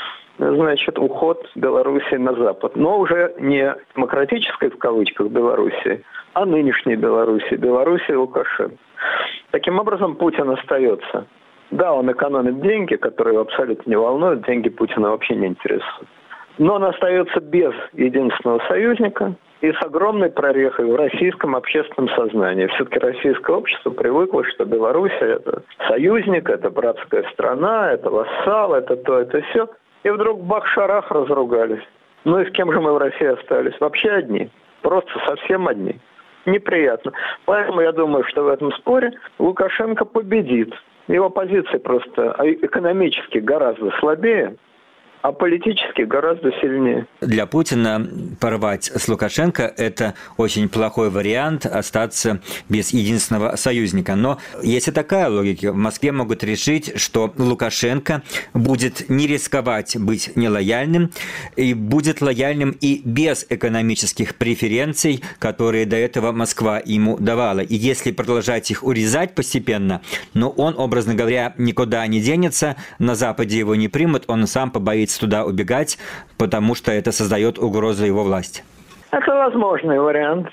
значит, уход Белоруссии на Запад. Но уже не демократической, в кавычках, Белоруссии, а нынешней Белоруссии, Белоруссии Лукашенко. Таким образом, Путин остается. Да, он экономит деньги, которые его абсолютно не волнуют, деньги Путина вообще не интересуют. Но он остается без единственного союзника и с огромной прорехой в российском общественном сознании. Все-таки российское общество привыкло, что Белоруссия – это союзник, это братская страна, это вассал, это то, это все. И вдруг бах-шарах разругались. Ну и с кем же мы в России остались? Вообще одни. Просто совсем одни. Неприятно. Поэтому я думаю, что в этом споре Лукашенко победит. Его позиция просто экономически гораздо слабее, а политически гораздо сильнее. Для Путина порвать с Лукашенко – это очень плохой вариант остаться без единственного союзника. Но есть и такая логика. В Москве могут решить, что Лукашенко будет не рисковать быть нелояльным и будет лояльным и без экономических преференций, которые до этого Москва ему давала. И если продолжать их урезать постепенно, но он, образно говоря, никуда не денется, на Западе его не примут, он сам побоится туда убегать, потому что это создает угрозу его власти. Это возможный вариант.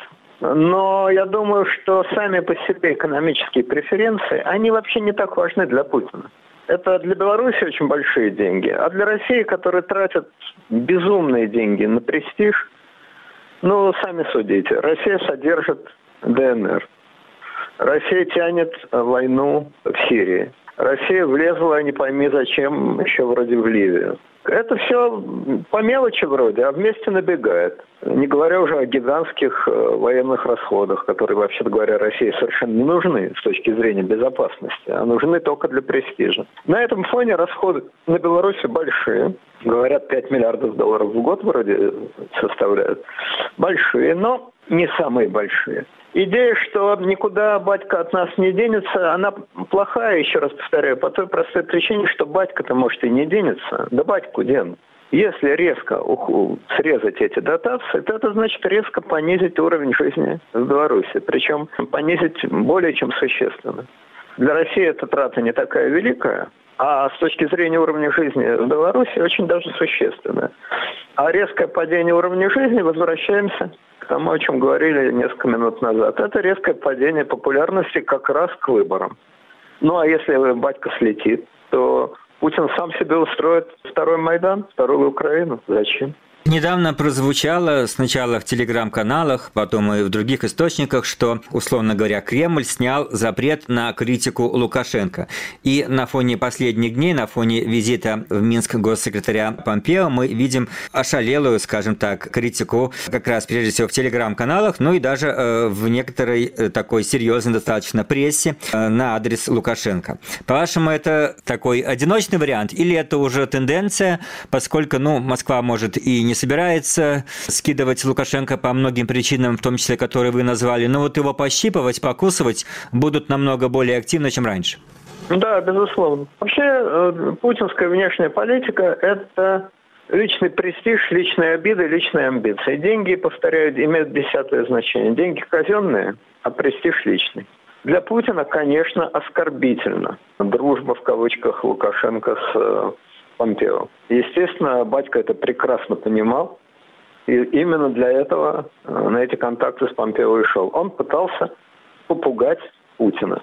Но я думаю, что сами по себе экономические преференции, они вообще не так важны для Путина. Это для Беларуси очень большие деньги. А для России, которые тратят безумные деньги на престиж, ну, сами судите. Россия содержит ДНР. Россия тянет войну в Сирии. Россия влезла, не пойми зачем, еще вроде в Ливию. Это все по мелочи вроде, а вместе набегает. Не говоря уже о гигантских военных расходах, которые, вообще-то говоря, России совершенно не нужны с точки зрения безопасности, а нужны только для престижа. На этом фоне расходы на Беларуси большие. Говорят, 5 миллиардов долларов в год вроде составляют. Большие, но не самые большие. Идея, что никуда батька от нас не денется, она плохая, еще раз повторяю, по той простой причине, что батька-то, может, и не денется. Да батьку денут. Если резко срезать эти дотации, то это значит резко понизить уровень жизни в Беларуси. Причем понизить более чем существенно. Для России эта трата не такая великая, а с точки зрения уровня жизни в Беларуси очень даже существенная. А резкое падение уровня жизни, возвращаемся к тому, о чем говорили несколько минут назад. Это резкое падение популярности как раз к выборам. Ну а если батька слетит, то Путин сам себе устроит второй Майдан, вторую Украину. Зачем? Недавно прозвучало сначала в телеграм-каналах, потом и в других источниках, что, условно говоря, Кремль снял запрет на критику Лукашенко. И на фоне последних дней, на фоне визита в Минск госсекретаря Помпео, мы видим ошалелую, скажем так, критику как раз прежде всего в телеграм-каналах, ну и даже в некоторой такой серьезной достаточно прессе на адрес Лукашенко. По-вашему, это такой одиночный вариант или это уже тенденция, поскольку, Москва может и не собирается скидывать Лукашенко по многим причинам, в том числе, которые вы назвали, но вот его пощипывать, покусывать будут намного более активно, чем раньше. Да, безусловно. Вообще, путинская внешняя политика – это личный престиж, личные обиды, личные амбиции. Деньги, повторяю, имеют 10-е значение. Деньги казенные, а престиж личный. Для Путина, конечно, оскорбительно дружба, в кавычках, Лукашенко с Помпео. Естественно, батька это прекрасно понимал. И именно для этого на эти контакты с Помпео и шел. Он пытался попугать Путина.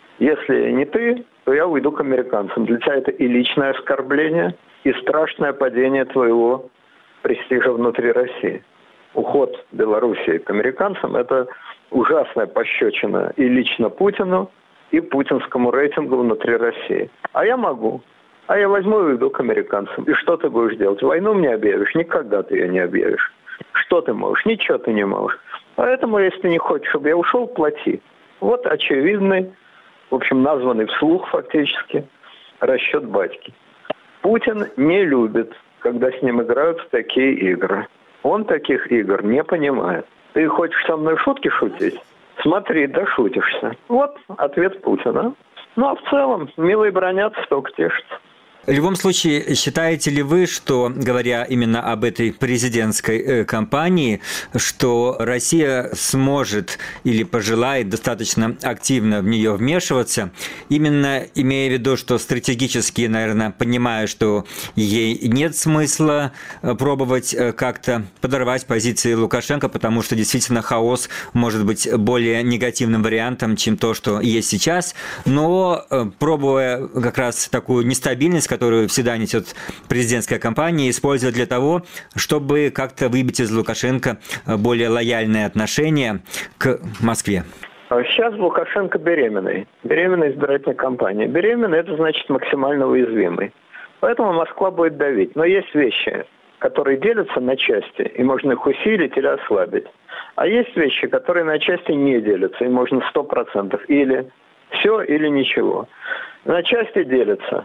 Если не ты, то я уйду к американцам. Для тебя это и личное оскорбление, и страшное падение твоего престижа внутри России. Уход Белоруссии к американцам – это ужасная пощечина и лично Путину, и путинскому рейтингу внутри России. А я могу. А я возьму и уйду к американцам. И что ты будешь делать? Войну мне объявишь? Никогда ты ее не объявишь. Что ты можешь? Ничего ты не можешь. Поэтому, если ты не хочешь, чтобы я ушел, плати. Вот очевидный, в общем, названный вслух фактически, расчет батьки. Путин не любит, когда с ним играют в такие игры. Он таких игр не понимает. Ты хочешь со мной шутки шутить? Смотри, дошутишься. Вот ответ Путина. Ну, а в целом, милые бронятся, только тешатся. В любом случае, считаете ли вы, что, говоря именно об этой президентской кампании, что Россия сможет или пожелает достаточно активно в нее вмешиваться, именно имея в виду, что стратегически, наверное, понимая, что ей нет смысла пробовать как-то подорвать позиции Лукашенко, потому что действительно хаос может быть более негативным вариантом, чем то, что есть сейчас, но пробуя как раз такую нестабильность, которую всегда несет президентская кампания, использовать для того, чтобы как-то выбить из Лукашенко более лояльное отношение к Москве? Сейчас Лукашенко беременный. Беременная избирательная кампания. Беременный – это значит максимально уязвимый. Поэтому Москва будет давить. Но есть вещи, которые делятся на части, и можно их усилить или ослабить. А есть вещи, которые на части не делятся, и можно 100%. Или все, или ничего. На части делятся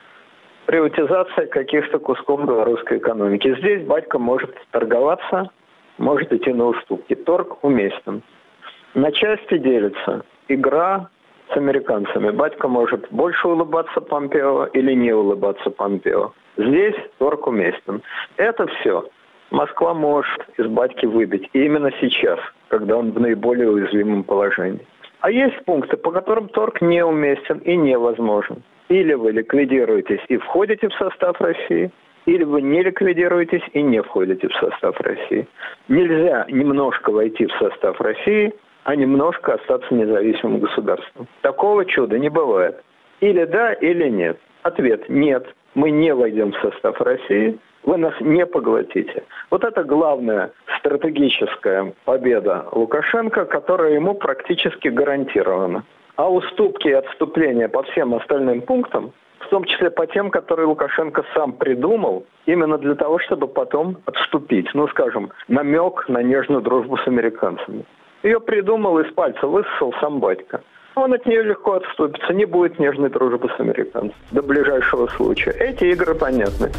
приватизация каких-то кусков белорусской экономики. Здесь батька может торговаться, может идти на уступки. Торг уместен. На части делится игра с американцами. Батька может больше улыбаться Помпео или не улыбаться Помпео. Здесь торг уместен. Это все Москва может из батьки выбить. И именно сейчас, когда он в наиболее уязвимом положении. А есть пункты, по которым торг неуместен и невозможен. Или вы ликвидируетесь и входите в состав России, или вы не ликвидируетесь и не входите в состав России. Нельзя немножко войти в состав России, а немножко остаться независимым государством. Такого чуда не бывает. Или да, или нет. Ответ – нет. Мы не войдем в состав России, вы нас не поглотите. Вот это главная стратегическая победа Лукашенко, которая ему практически гарантирована. а уступки и отступления по всем остальным пунктам, в том числе по тем, которые Лукашенко сам придумал, именно для того, чтобы потом отступить. Ну, скажем, намек на нежную дружбу с американцами. Ее придумал, из пальца высосал сам батька. Он от нее легко отступится, не будет нежной дружбы с американцами до ближайшего случая. Эти игры понятны.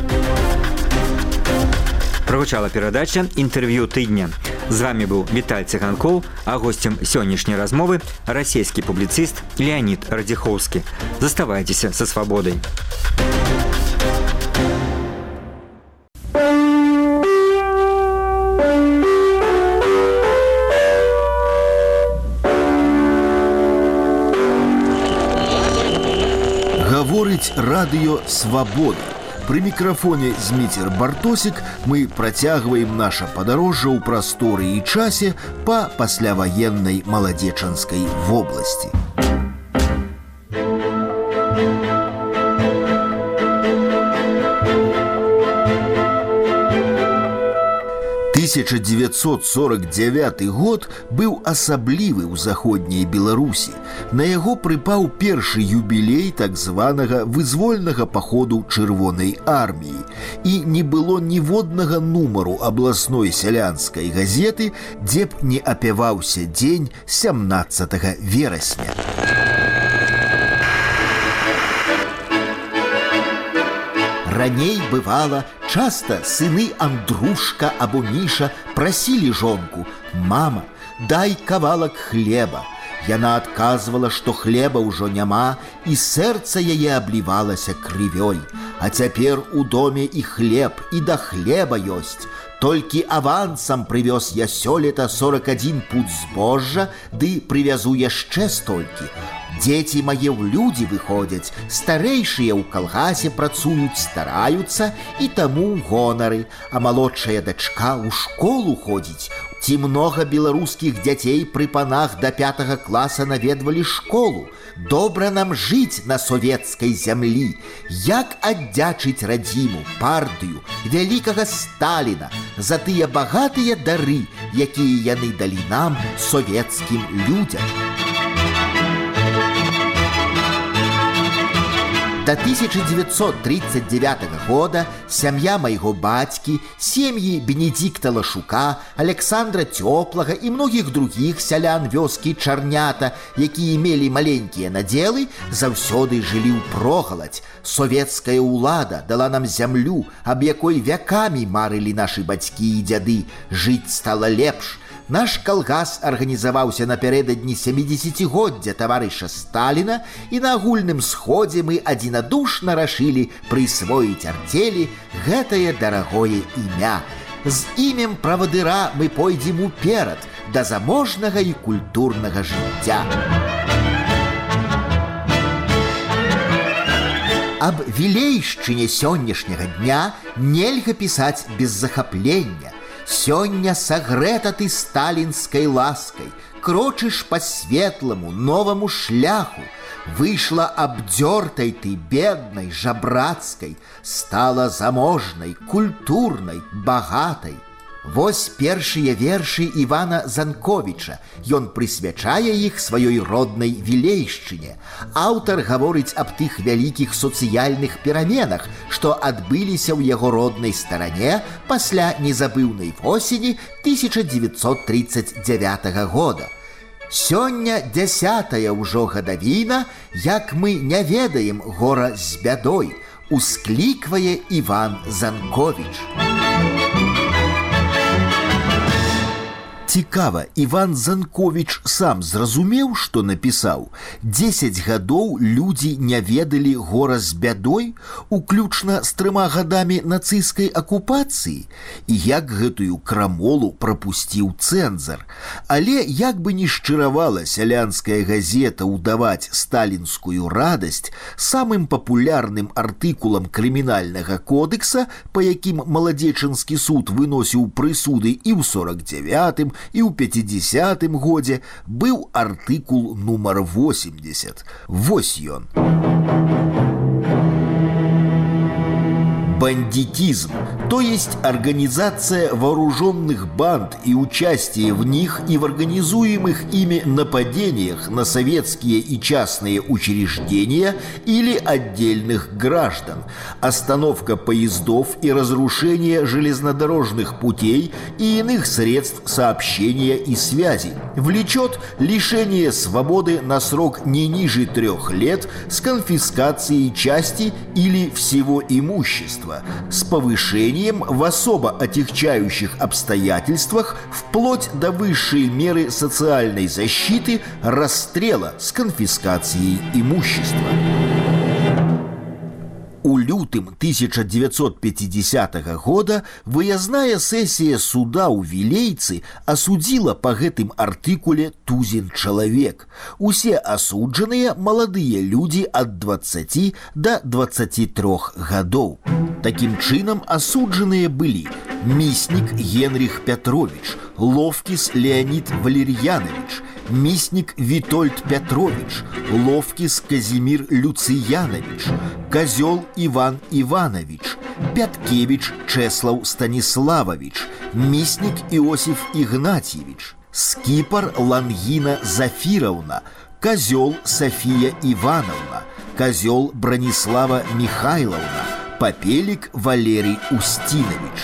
Прагучала перадача «Інтэрв'ю тыдня». З вами быў Віталь Цыганкоў, а гостем сённяшняй размовы расійскі публіцыст Леонид Радзіхоўскі. Заставайцеся са свабодай. Гаворыць радыё «Свабода». Пры мікрафоне Зміцер Бартосік мы працягваем наша падарожжа ў прасторы і часе па пасляваеннай маладзечанскай вобласці. «1949 год быў асаблівы ў заходняй Беларусі. На яго прыпаў першы юбілей так званага вызвольнага паходу Чырвонай арміі. І не было ніводнага нумару абласной сялянскай газеты, дзе б не апяваўся дзень 17 верасня. Раней бывала, часто сыны Андрушка або Міша прасілі жонку: «Мама, дай кавалак хлеба». Яна адказвала, што хлеба ўжо няма, і сэрца яе аблівалася крывёй. А цяпер у доме і хлеб, і да хлеба ёсць. Толькі авансам прывёз я сёлета 41 пуд збожжа, ды прывязу яшчэ столькі. Дзеці мае ў людзі выходзяць, старэйшыя ў калгасе працуюць, стараюцца, і таму гонары, а малодшая дачка ў школу ходзіць. Ці многа беларускіх дзяцей пры панах да 5 класа наведвалі школу. Добра нам жыць на савецкай зямлі. Як аддзячыць радзіму, партыю, вялікага Сталіна за тыя багатыя дары, якія яны далі нам, савецкім людзям. До 1939 года сям'я майго бацькі, сем'і Бенедикта Лашука, Александра Цёплага і многіх другіх сялян вёскі Чарнята, якія мелі маленькія надзелы, заўсёды жылі ў прогаладзь. Савецкая ўлада дала нам зямлю, аб якой вякамі марылі нашы бацькі і дзяды. Жыць стала лепш. Наш калгас арганізаваўся напярэдадні 70-годдзя таварыша Сталіна, і на агульным сходзе мы адзінадушна рашылі прысвоіць арцелі гэтае дарагое імя. З імем правадыра мы пойдзем уперад да заможнага і культурнага жыцця. Аб вілейшчыне сённяшняга дня нельга пісаць без захаплення. Сёння сагрэта ты сталінскай ласкай, крочыш па светламу, новаму шляху. Выйшла абдзёртай ты, беднай, жабрацкай, стала заможнай, культурнай, багатай. Вось першыя вершы Івана Занковіча. Ён прысвячае іх сваёй роднай вілейшчыне. Аўтар гаворыць аб тых вялікіх сацыяльных пераменах, што адбыліся ў яго роднай старане пасля незабыўнай восені 1939 года. Сёння 10-я ўжо гадавіна, як мы не ведаем гора з бядой, ускліквае Іван Занковіч. Цікава, Іван Занковіч сам зразумеў, што напісаў. 10 гадоў людзі не ведалі гора з бядой, уключна з 3 гадамі нацысцкай акупацыі, і як гэтую крамолу прапусціў цэнзар. Але як бы ні шчыравала сялянская газета ўдаваць сталінскую радасць, самым папулярным артыкулам крымінальнага кодекса, па якім маладзечанскі суд выносіў прысуды і ў 49-м, і ў 50-м годзе, быў артыкул нумар 80. Вось ён. Бандитизм, то есть организация вооруженных банд и участие в них и в организуемых ими нападениях на советские и частные учреждения или отдельных граждан, остановка поездов и разрушение железнодорожных путей и иных средств сообщения и связи, влечет лишение свободы на срок не ниже 3 лет с конфискацией части или всего имущества, с повышением в особо отягчающих обстоятельствах вплоть до высшей меры социальной защиты расстрела с конфискацией имущества. У лютым 1950 года выязная сессия суда ў Вілейцы асудзіла па гэтым артыкуле тузін чалавек. Усе асуджаныя маладыя людзі ад 20 до 23 гадоў. Такім чынам асуджаныя былі Міснік Генріх Пятрович, Ловкіс Леонид Валерьянович, Міснік Вітольд Пятрович, Ловкіс Казимир Люциянович, Козёл Иван Иванович, Пяткевич Чеслав Станиславович, Міснік Иосиф Игнатьевич, Скипар Лангина Зафировна, Козёл София Ивановна, Козёл Бронислава Михайловна, Попелик Валерий Устинович.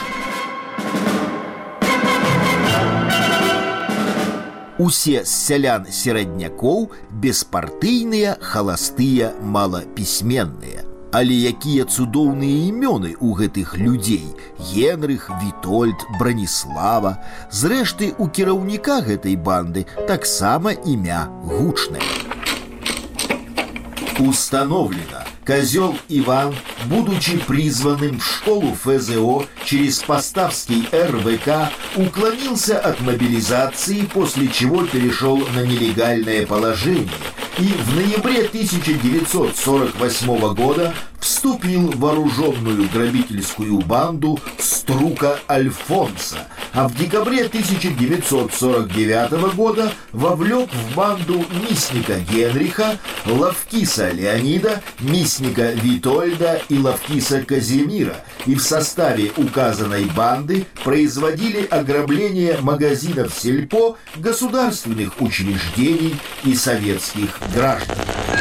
Усе з сялян сераднякоў беспартыйныя, халастыя, малапісьменныя. Але якія цудоўныя імёны ў гэтых людзей: Генрых, Вітольд, Браніслава. Зрэшты, у кіраўніка гэтай банды таксама імя гучнае. Установлено: Козёл Иван, будучи призванным в школу ФЗО через Поставский РВК, уклонился от мобилизации, после чего перешел на нелегальное положение и в ноябре 1948 года вступил в вооруженную грабительскую банду Струка Альфонса, а в декабре 1949 года вовлек в банду Мисника Генриха, Ловкиса Леонида, Мисника Витольда и Ловкиса Казимира, и в составе указанной банды производили ограбление магазинов сельпо, государственных учреждений и советских граждан.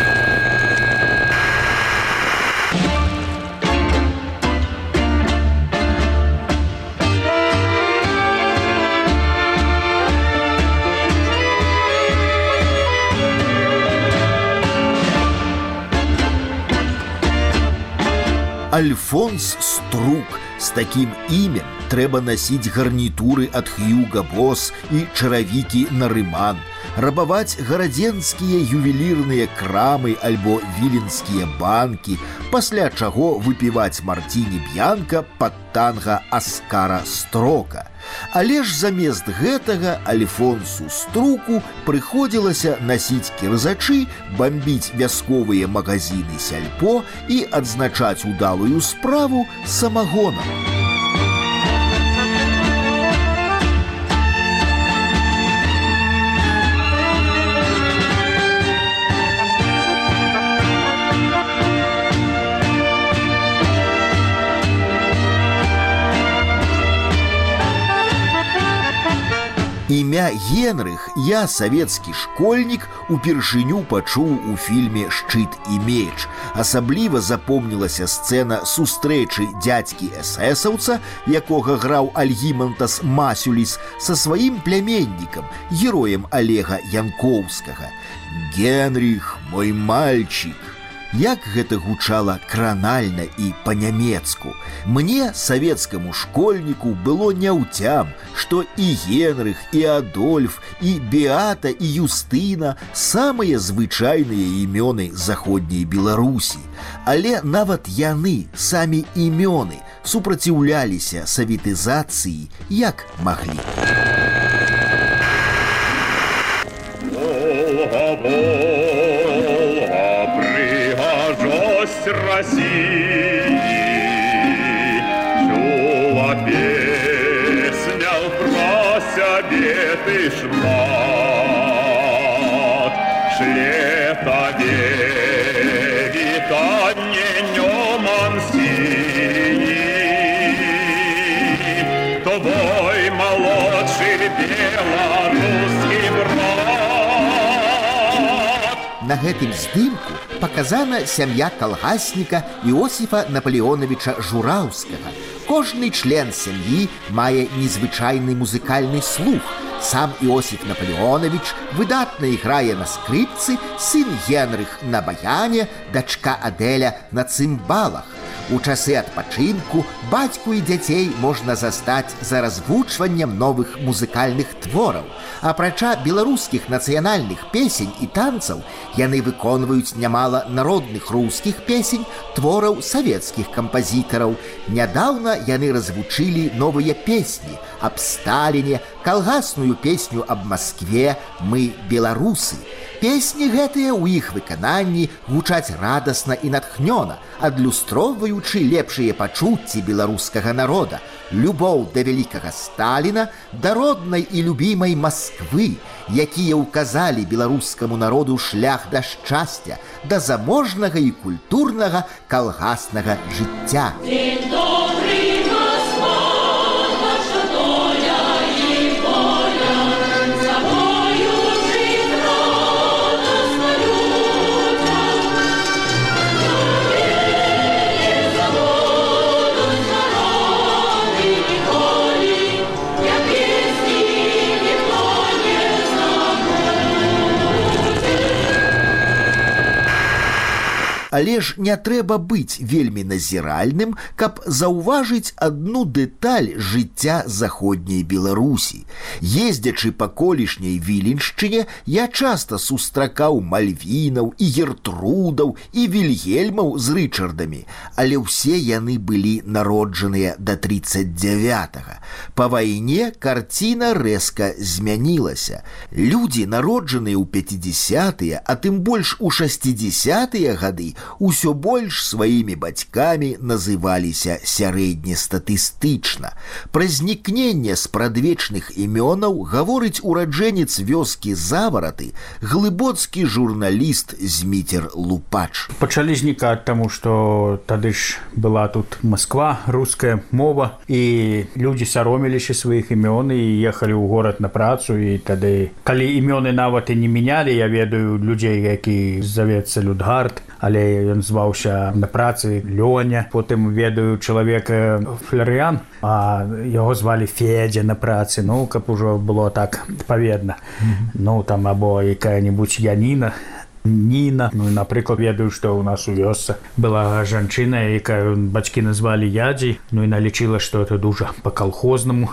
Альфонс Струк. С таким именем трэба носить гарнитуры от Хьюго Босс и чаравікі Нарыман, рабаваць гарадзенскія ювелірныя крамы альбо віленскія банкі, пасля чаго выпіваць марціні Б'янка пад танга Аскара Строка. Але ж замест гэтага Альфонсу Струку прыходзілася насіць кірзачы, бамбіць вясковыя магазины сяльпо і адзначаць удалую справу самагонам. Імя Генрых я, савецкі школьнік, упершыню пачуў у фільме «Шчыт і меч». Асабліва запомнілася сцэна сустрэчы дзядзькі эсэсаўца, якога граў Альгімантас Масюліс, са сваім пляменнікам, героем Олега Янкоўскага. «Генрих, мой мальчик». Як гэта гучала кранальна і па-нямецку. Мне, савецкаму школьніку, было няўцям, што і Генрых, і Адольф, і Беата, і Юстына самыя звычайныя імёны заходняй Беларусі. Але нават яны, самі імёны, супраціўляліся саветызацыі як маглі. России чула песня про себе ты шмат, шле табе витанне нёман синий. твой молодший белорусский брат. На гэтым здымку показана сям'я калгасніка Іосіфа Наполеоновича Жураўскага. Кожны член сям'і мае незвычайны музыкальны слух. Сам Іосіф Наполеонович выдатна іграе на скрыпцы, сын Генрых на баяне, дачка Адэля на цымбалах. У часы адпачынку бацьку і дзяцей можна застаць за развучваннем новых музыкальных твораў. Апрача беларускіх нацыянальных песень і танцаў, яны выконваюць нямала народных рускіх песень, твораў савецкіх кампазітараў. Нядаўна яны развучылі новыя песні аб Сталіне, калгасную песню аб Маскве «Мы беларусы». Песні гэтыя ў іх выкананні гучаць радасна і натхнёна, адлюстроўваючы лепшыя пачуцці беларускага народа, любоў да вялікага Сталіна, да роднай і любімай Масквы, якія ўказалі беларускаму народу шлях да шчасця, да заможнага і культурнага калгаснага жыцця. Але ж не трэба быць вельмі назіральным, каб заўважыць адну дэталь жыцця заходняй Беларусі. Ездзячы па колішняй Віленшчыне, я часта сустракаў Мальвінаў і Гертрудаў і Вільгельмаў з Рычардамі, але ўсе яны былі народжаныя да 39-га. Па вайне карціна рэзка змянілася. Людзі, народжаныя ў 50-тыя, а тым больш у 60-тыя гады, усё больш сваімі бацькамі называліся сярэднестатыстычна. Пра знікненне спрадвечных імёнаў гаворыць ураджэнец вёскі Завараты, глыбоцкі журналіст Зміцер Лупач. Пачалі знікаць таму, што тады ж была тут Москва, руская мова, і людзі сароміліся сваіх імён і ехалі ў горад на працу, і тады, калі імёны нават і не мянялі, я ведаю людзей, які завецца Людгард, але ён зваўся на працы Лёня, потым ведаю чалавека Флярыян, а яго звалі Федя на працы, ну, каб ужо было так паведна. Ну, там або якая-небудзь Яніна, Ніна. Ну, напрыклад, ведаю, што ў нас у вёсцы была жанчына, якая бацькі назвалі Ядзей, ну і налічыла, што это дужа па-калхознаму,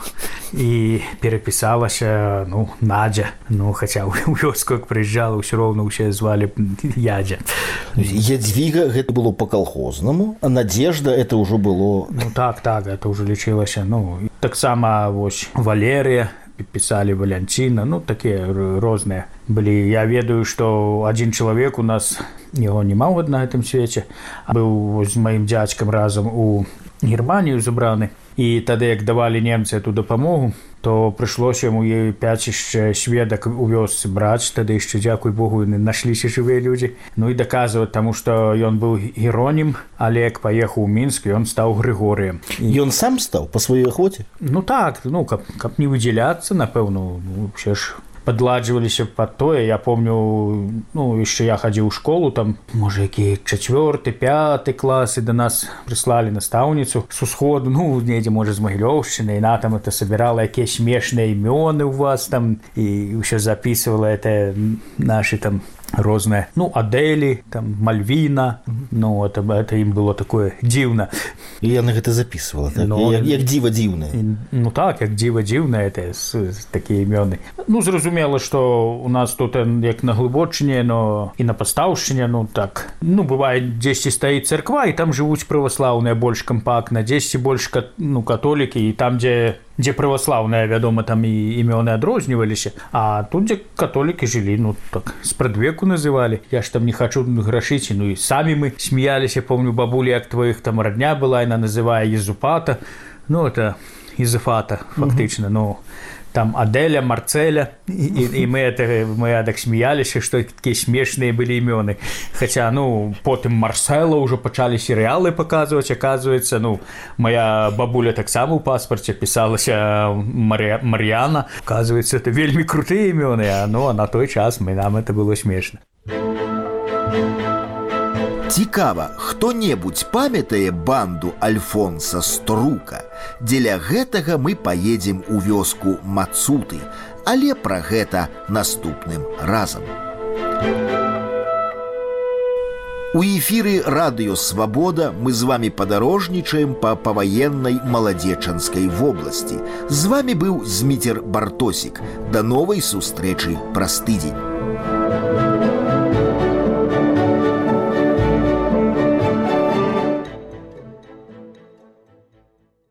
і перапісалася, ну, Надзя. Ну, хаця ў вёску, як прыязджала, ўсё роўна ўсе звалі Ядзя. Ядзвіга гэта было па-калхознаму, а Надзежда это ўжо было... Ну, так, это ўжо лічылася. Ну, таксама вось Валерыя, писали Валянціна, ну, такія розныя былі. Я ведаю, што адзін чалавек у нас, яго няма на гэтым свеце, быў з маім дзядзькам разам у Германію забраны, і тады, як давалі немцы эту дапамогу, то прыйшлося яму 5 яшчэ сведак у вёсцы браць, тады яшчэ, дзякуй Богу, нашліся жывыя людзі. Ну і даказваць, таму што ён быў Геронім, але як паехаў у Мінск, ён стаў Грыгорыем. Ён сам стаў па сваёй ахвоце? Ну так, ну, каб не выдзяляцца, напэўна, ну, ўсе ж падладжваліся пад тое. Я помню, ну, яшчэ я хадзіў у школу, там, можа, які 4-й, 5-й класы да нас прыслалі настаўніцу з усходу, ну, недзе, можа, з Магілёўшчыны, і на там это сабірала якія смешныя імёны ў вас там, і ўсё запісвала это нашы там розныя, ну, Адэлі, там, Мальвіна, ну, это ім было такое дзіўна. І яна гэта запісвала, так? Ну, як дзіва дзіўнае. Ну так, як дзіва дзіўнае, это такія імёны. Ну, зразумела, што у нас тут як на Глыбочыне, но і на Пастаўшчыне, ну, так, ну, бывае, дзесьці стаіць царква, і там жывуць праваслаўныя больш кампактна, дзесьці больш, ну, католікі, і там, дзе праваслаўныя, вядома, там і імёны адрозніваліся, а тут, дзе католікі жылі, ну, так, спрадвеку называлі. Я ж там не хачу грашыць, ну, і самі мы сміяліся, помню, бабулі, як твоих там родня была, яна называе Езупата, ну, это Езуфата, фактычна, ну, там Аделя, Марцеля, и мы так смеялись, что такие смешные были имёны. Хотя, потом Марсела уже почали сериалы показывать, оказывается, моя бабуля так само в паспорте писалась Марьяна. Оказывается, это вельми крутые имёны, а на той час нам это было смешно. Цікава, хто-небудзь памятае банду Альфонса Струка? Дзеля гэтага мы паедзем у вёску Мацуты, але пра гэта наступным разам. У эфіры радыё «Свабода» мы з вами падарожнічаем па паваеннай Маладзечанскай вобласці. З вами быў Зміцер Бартосік. Да новай сустрэчы праз тыдзень.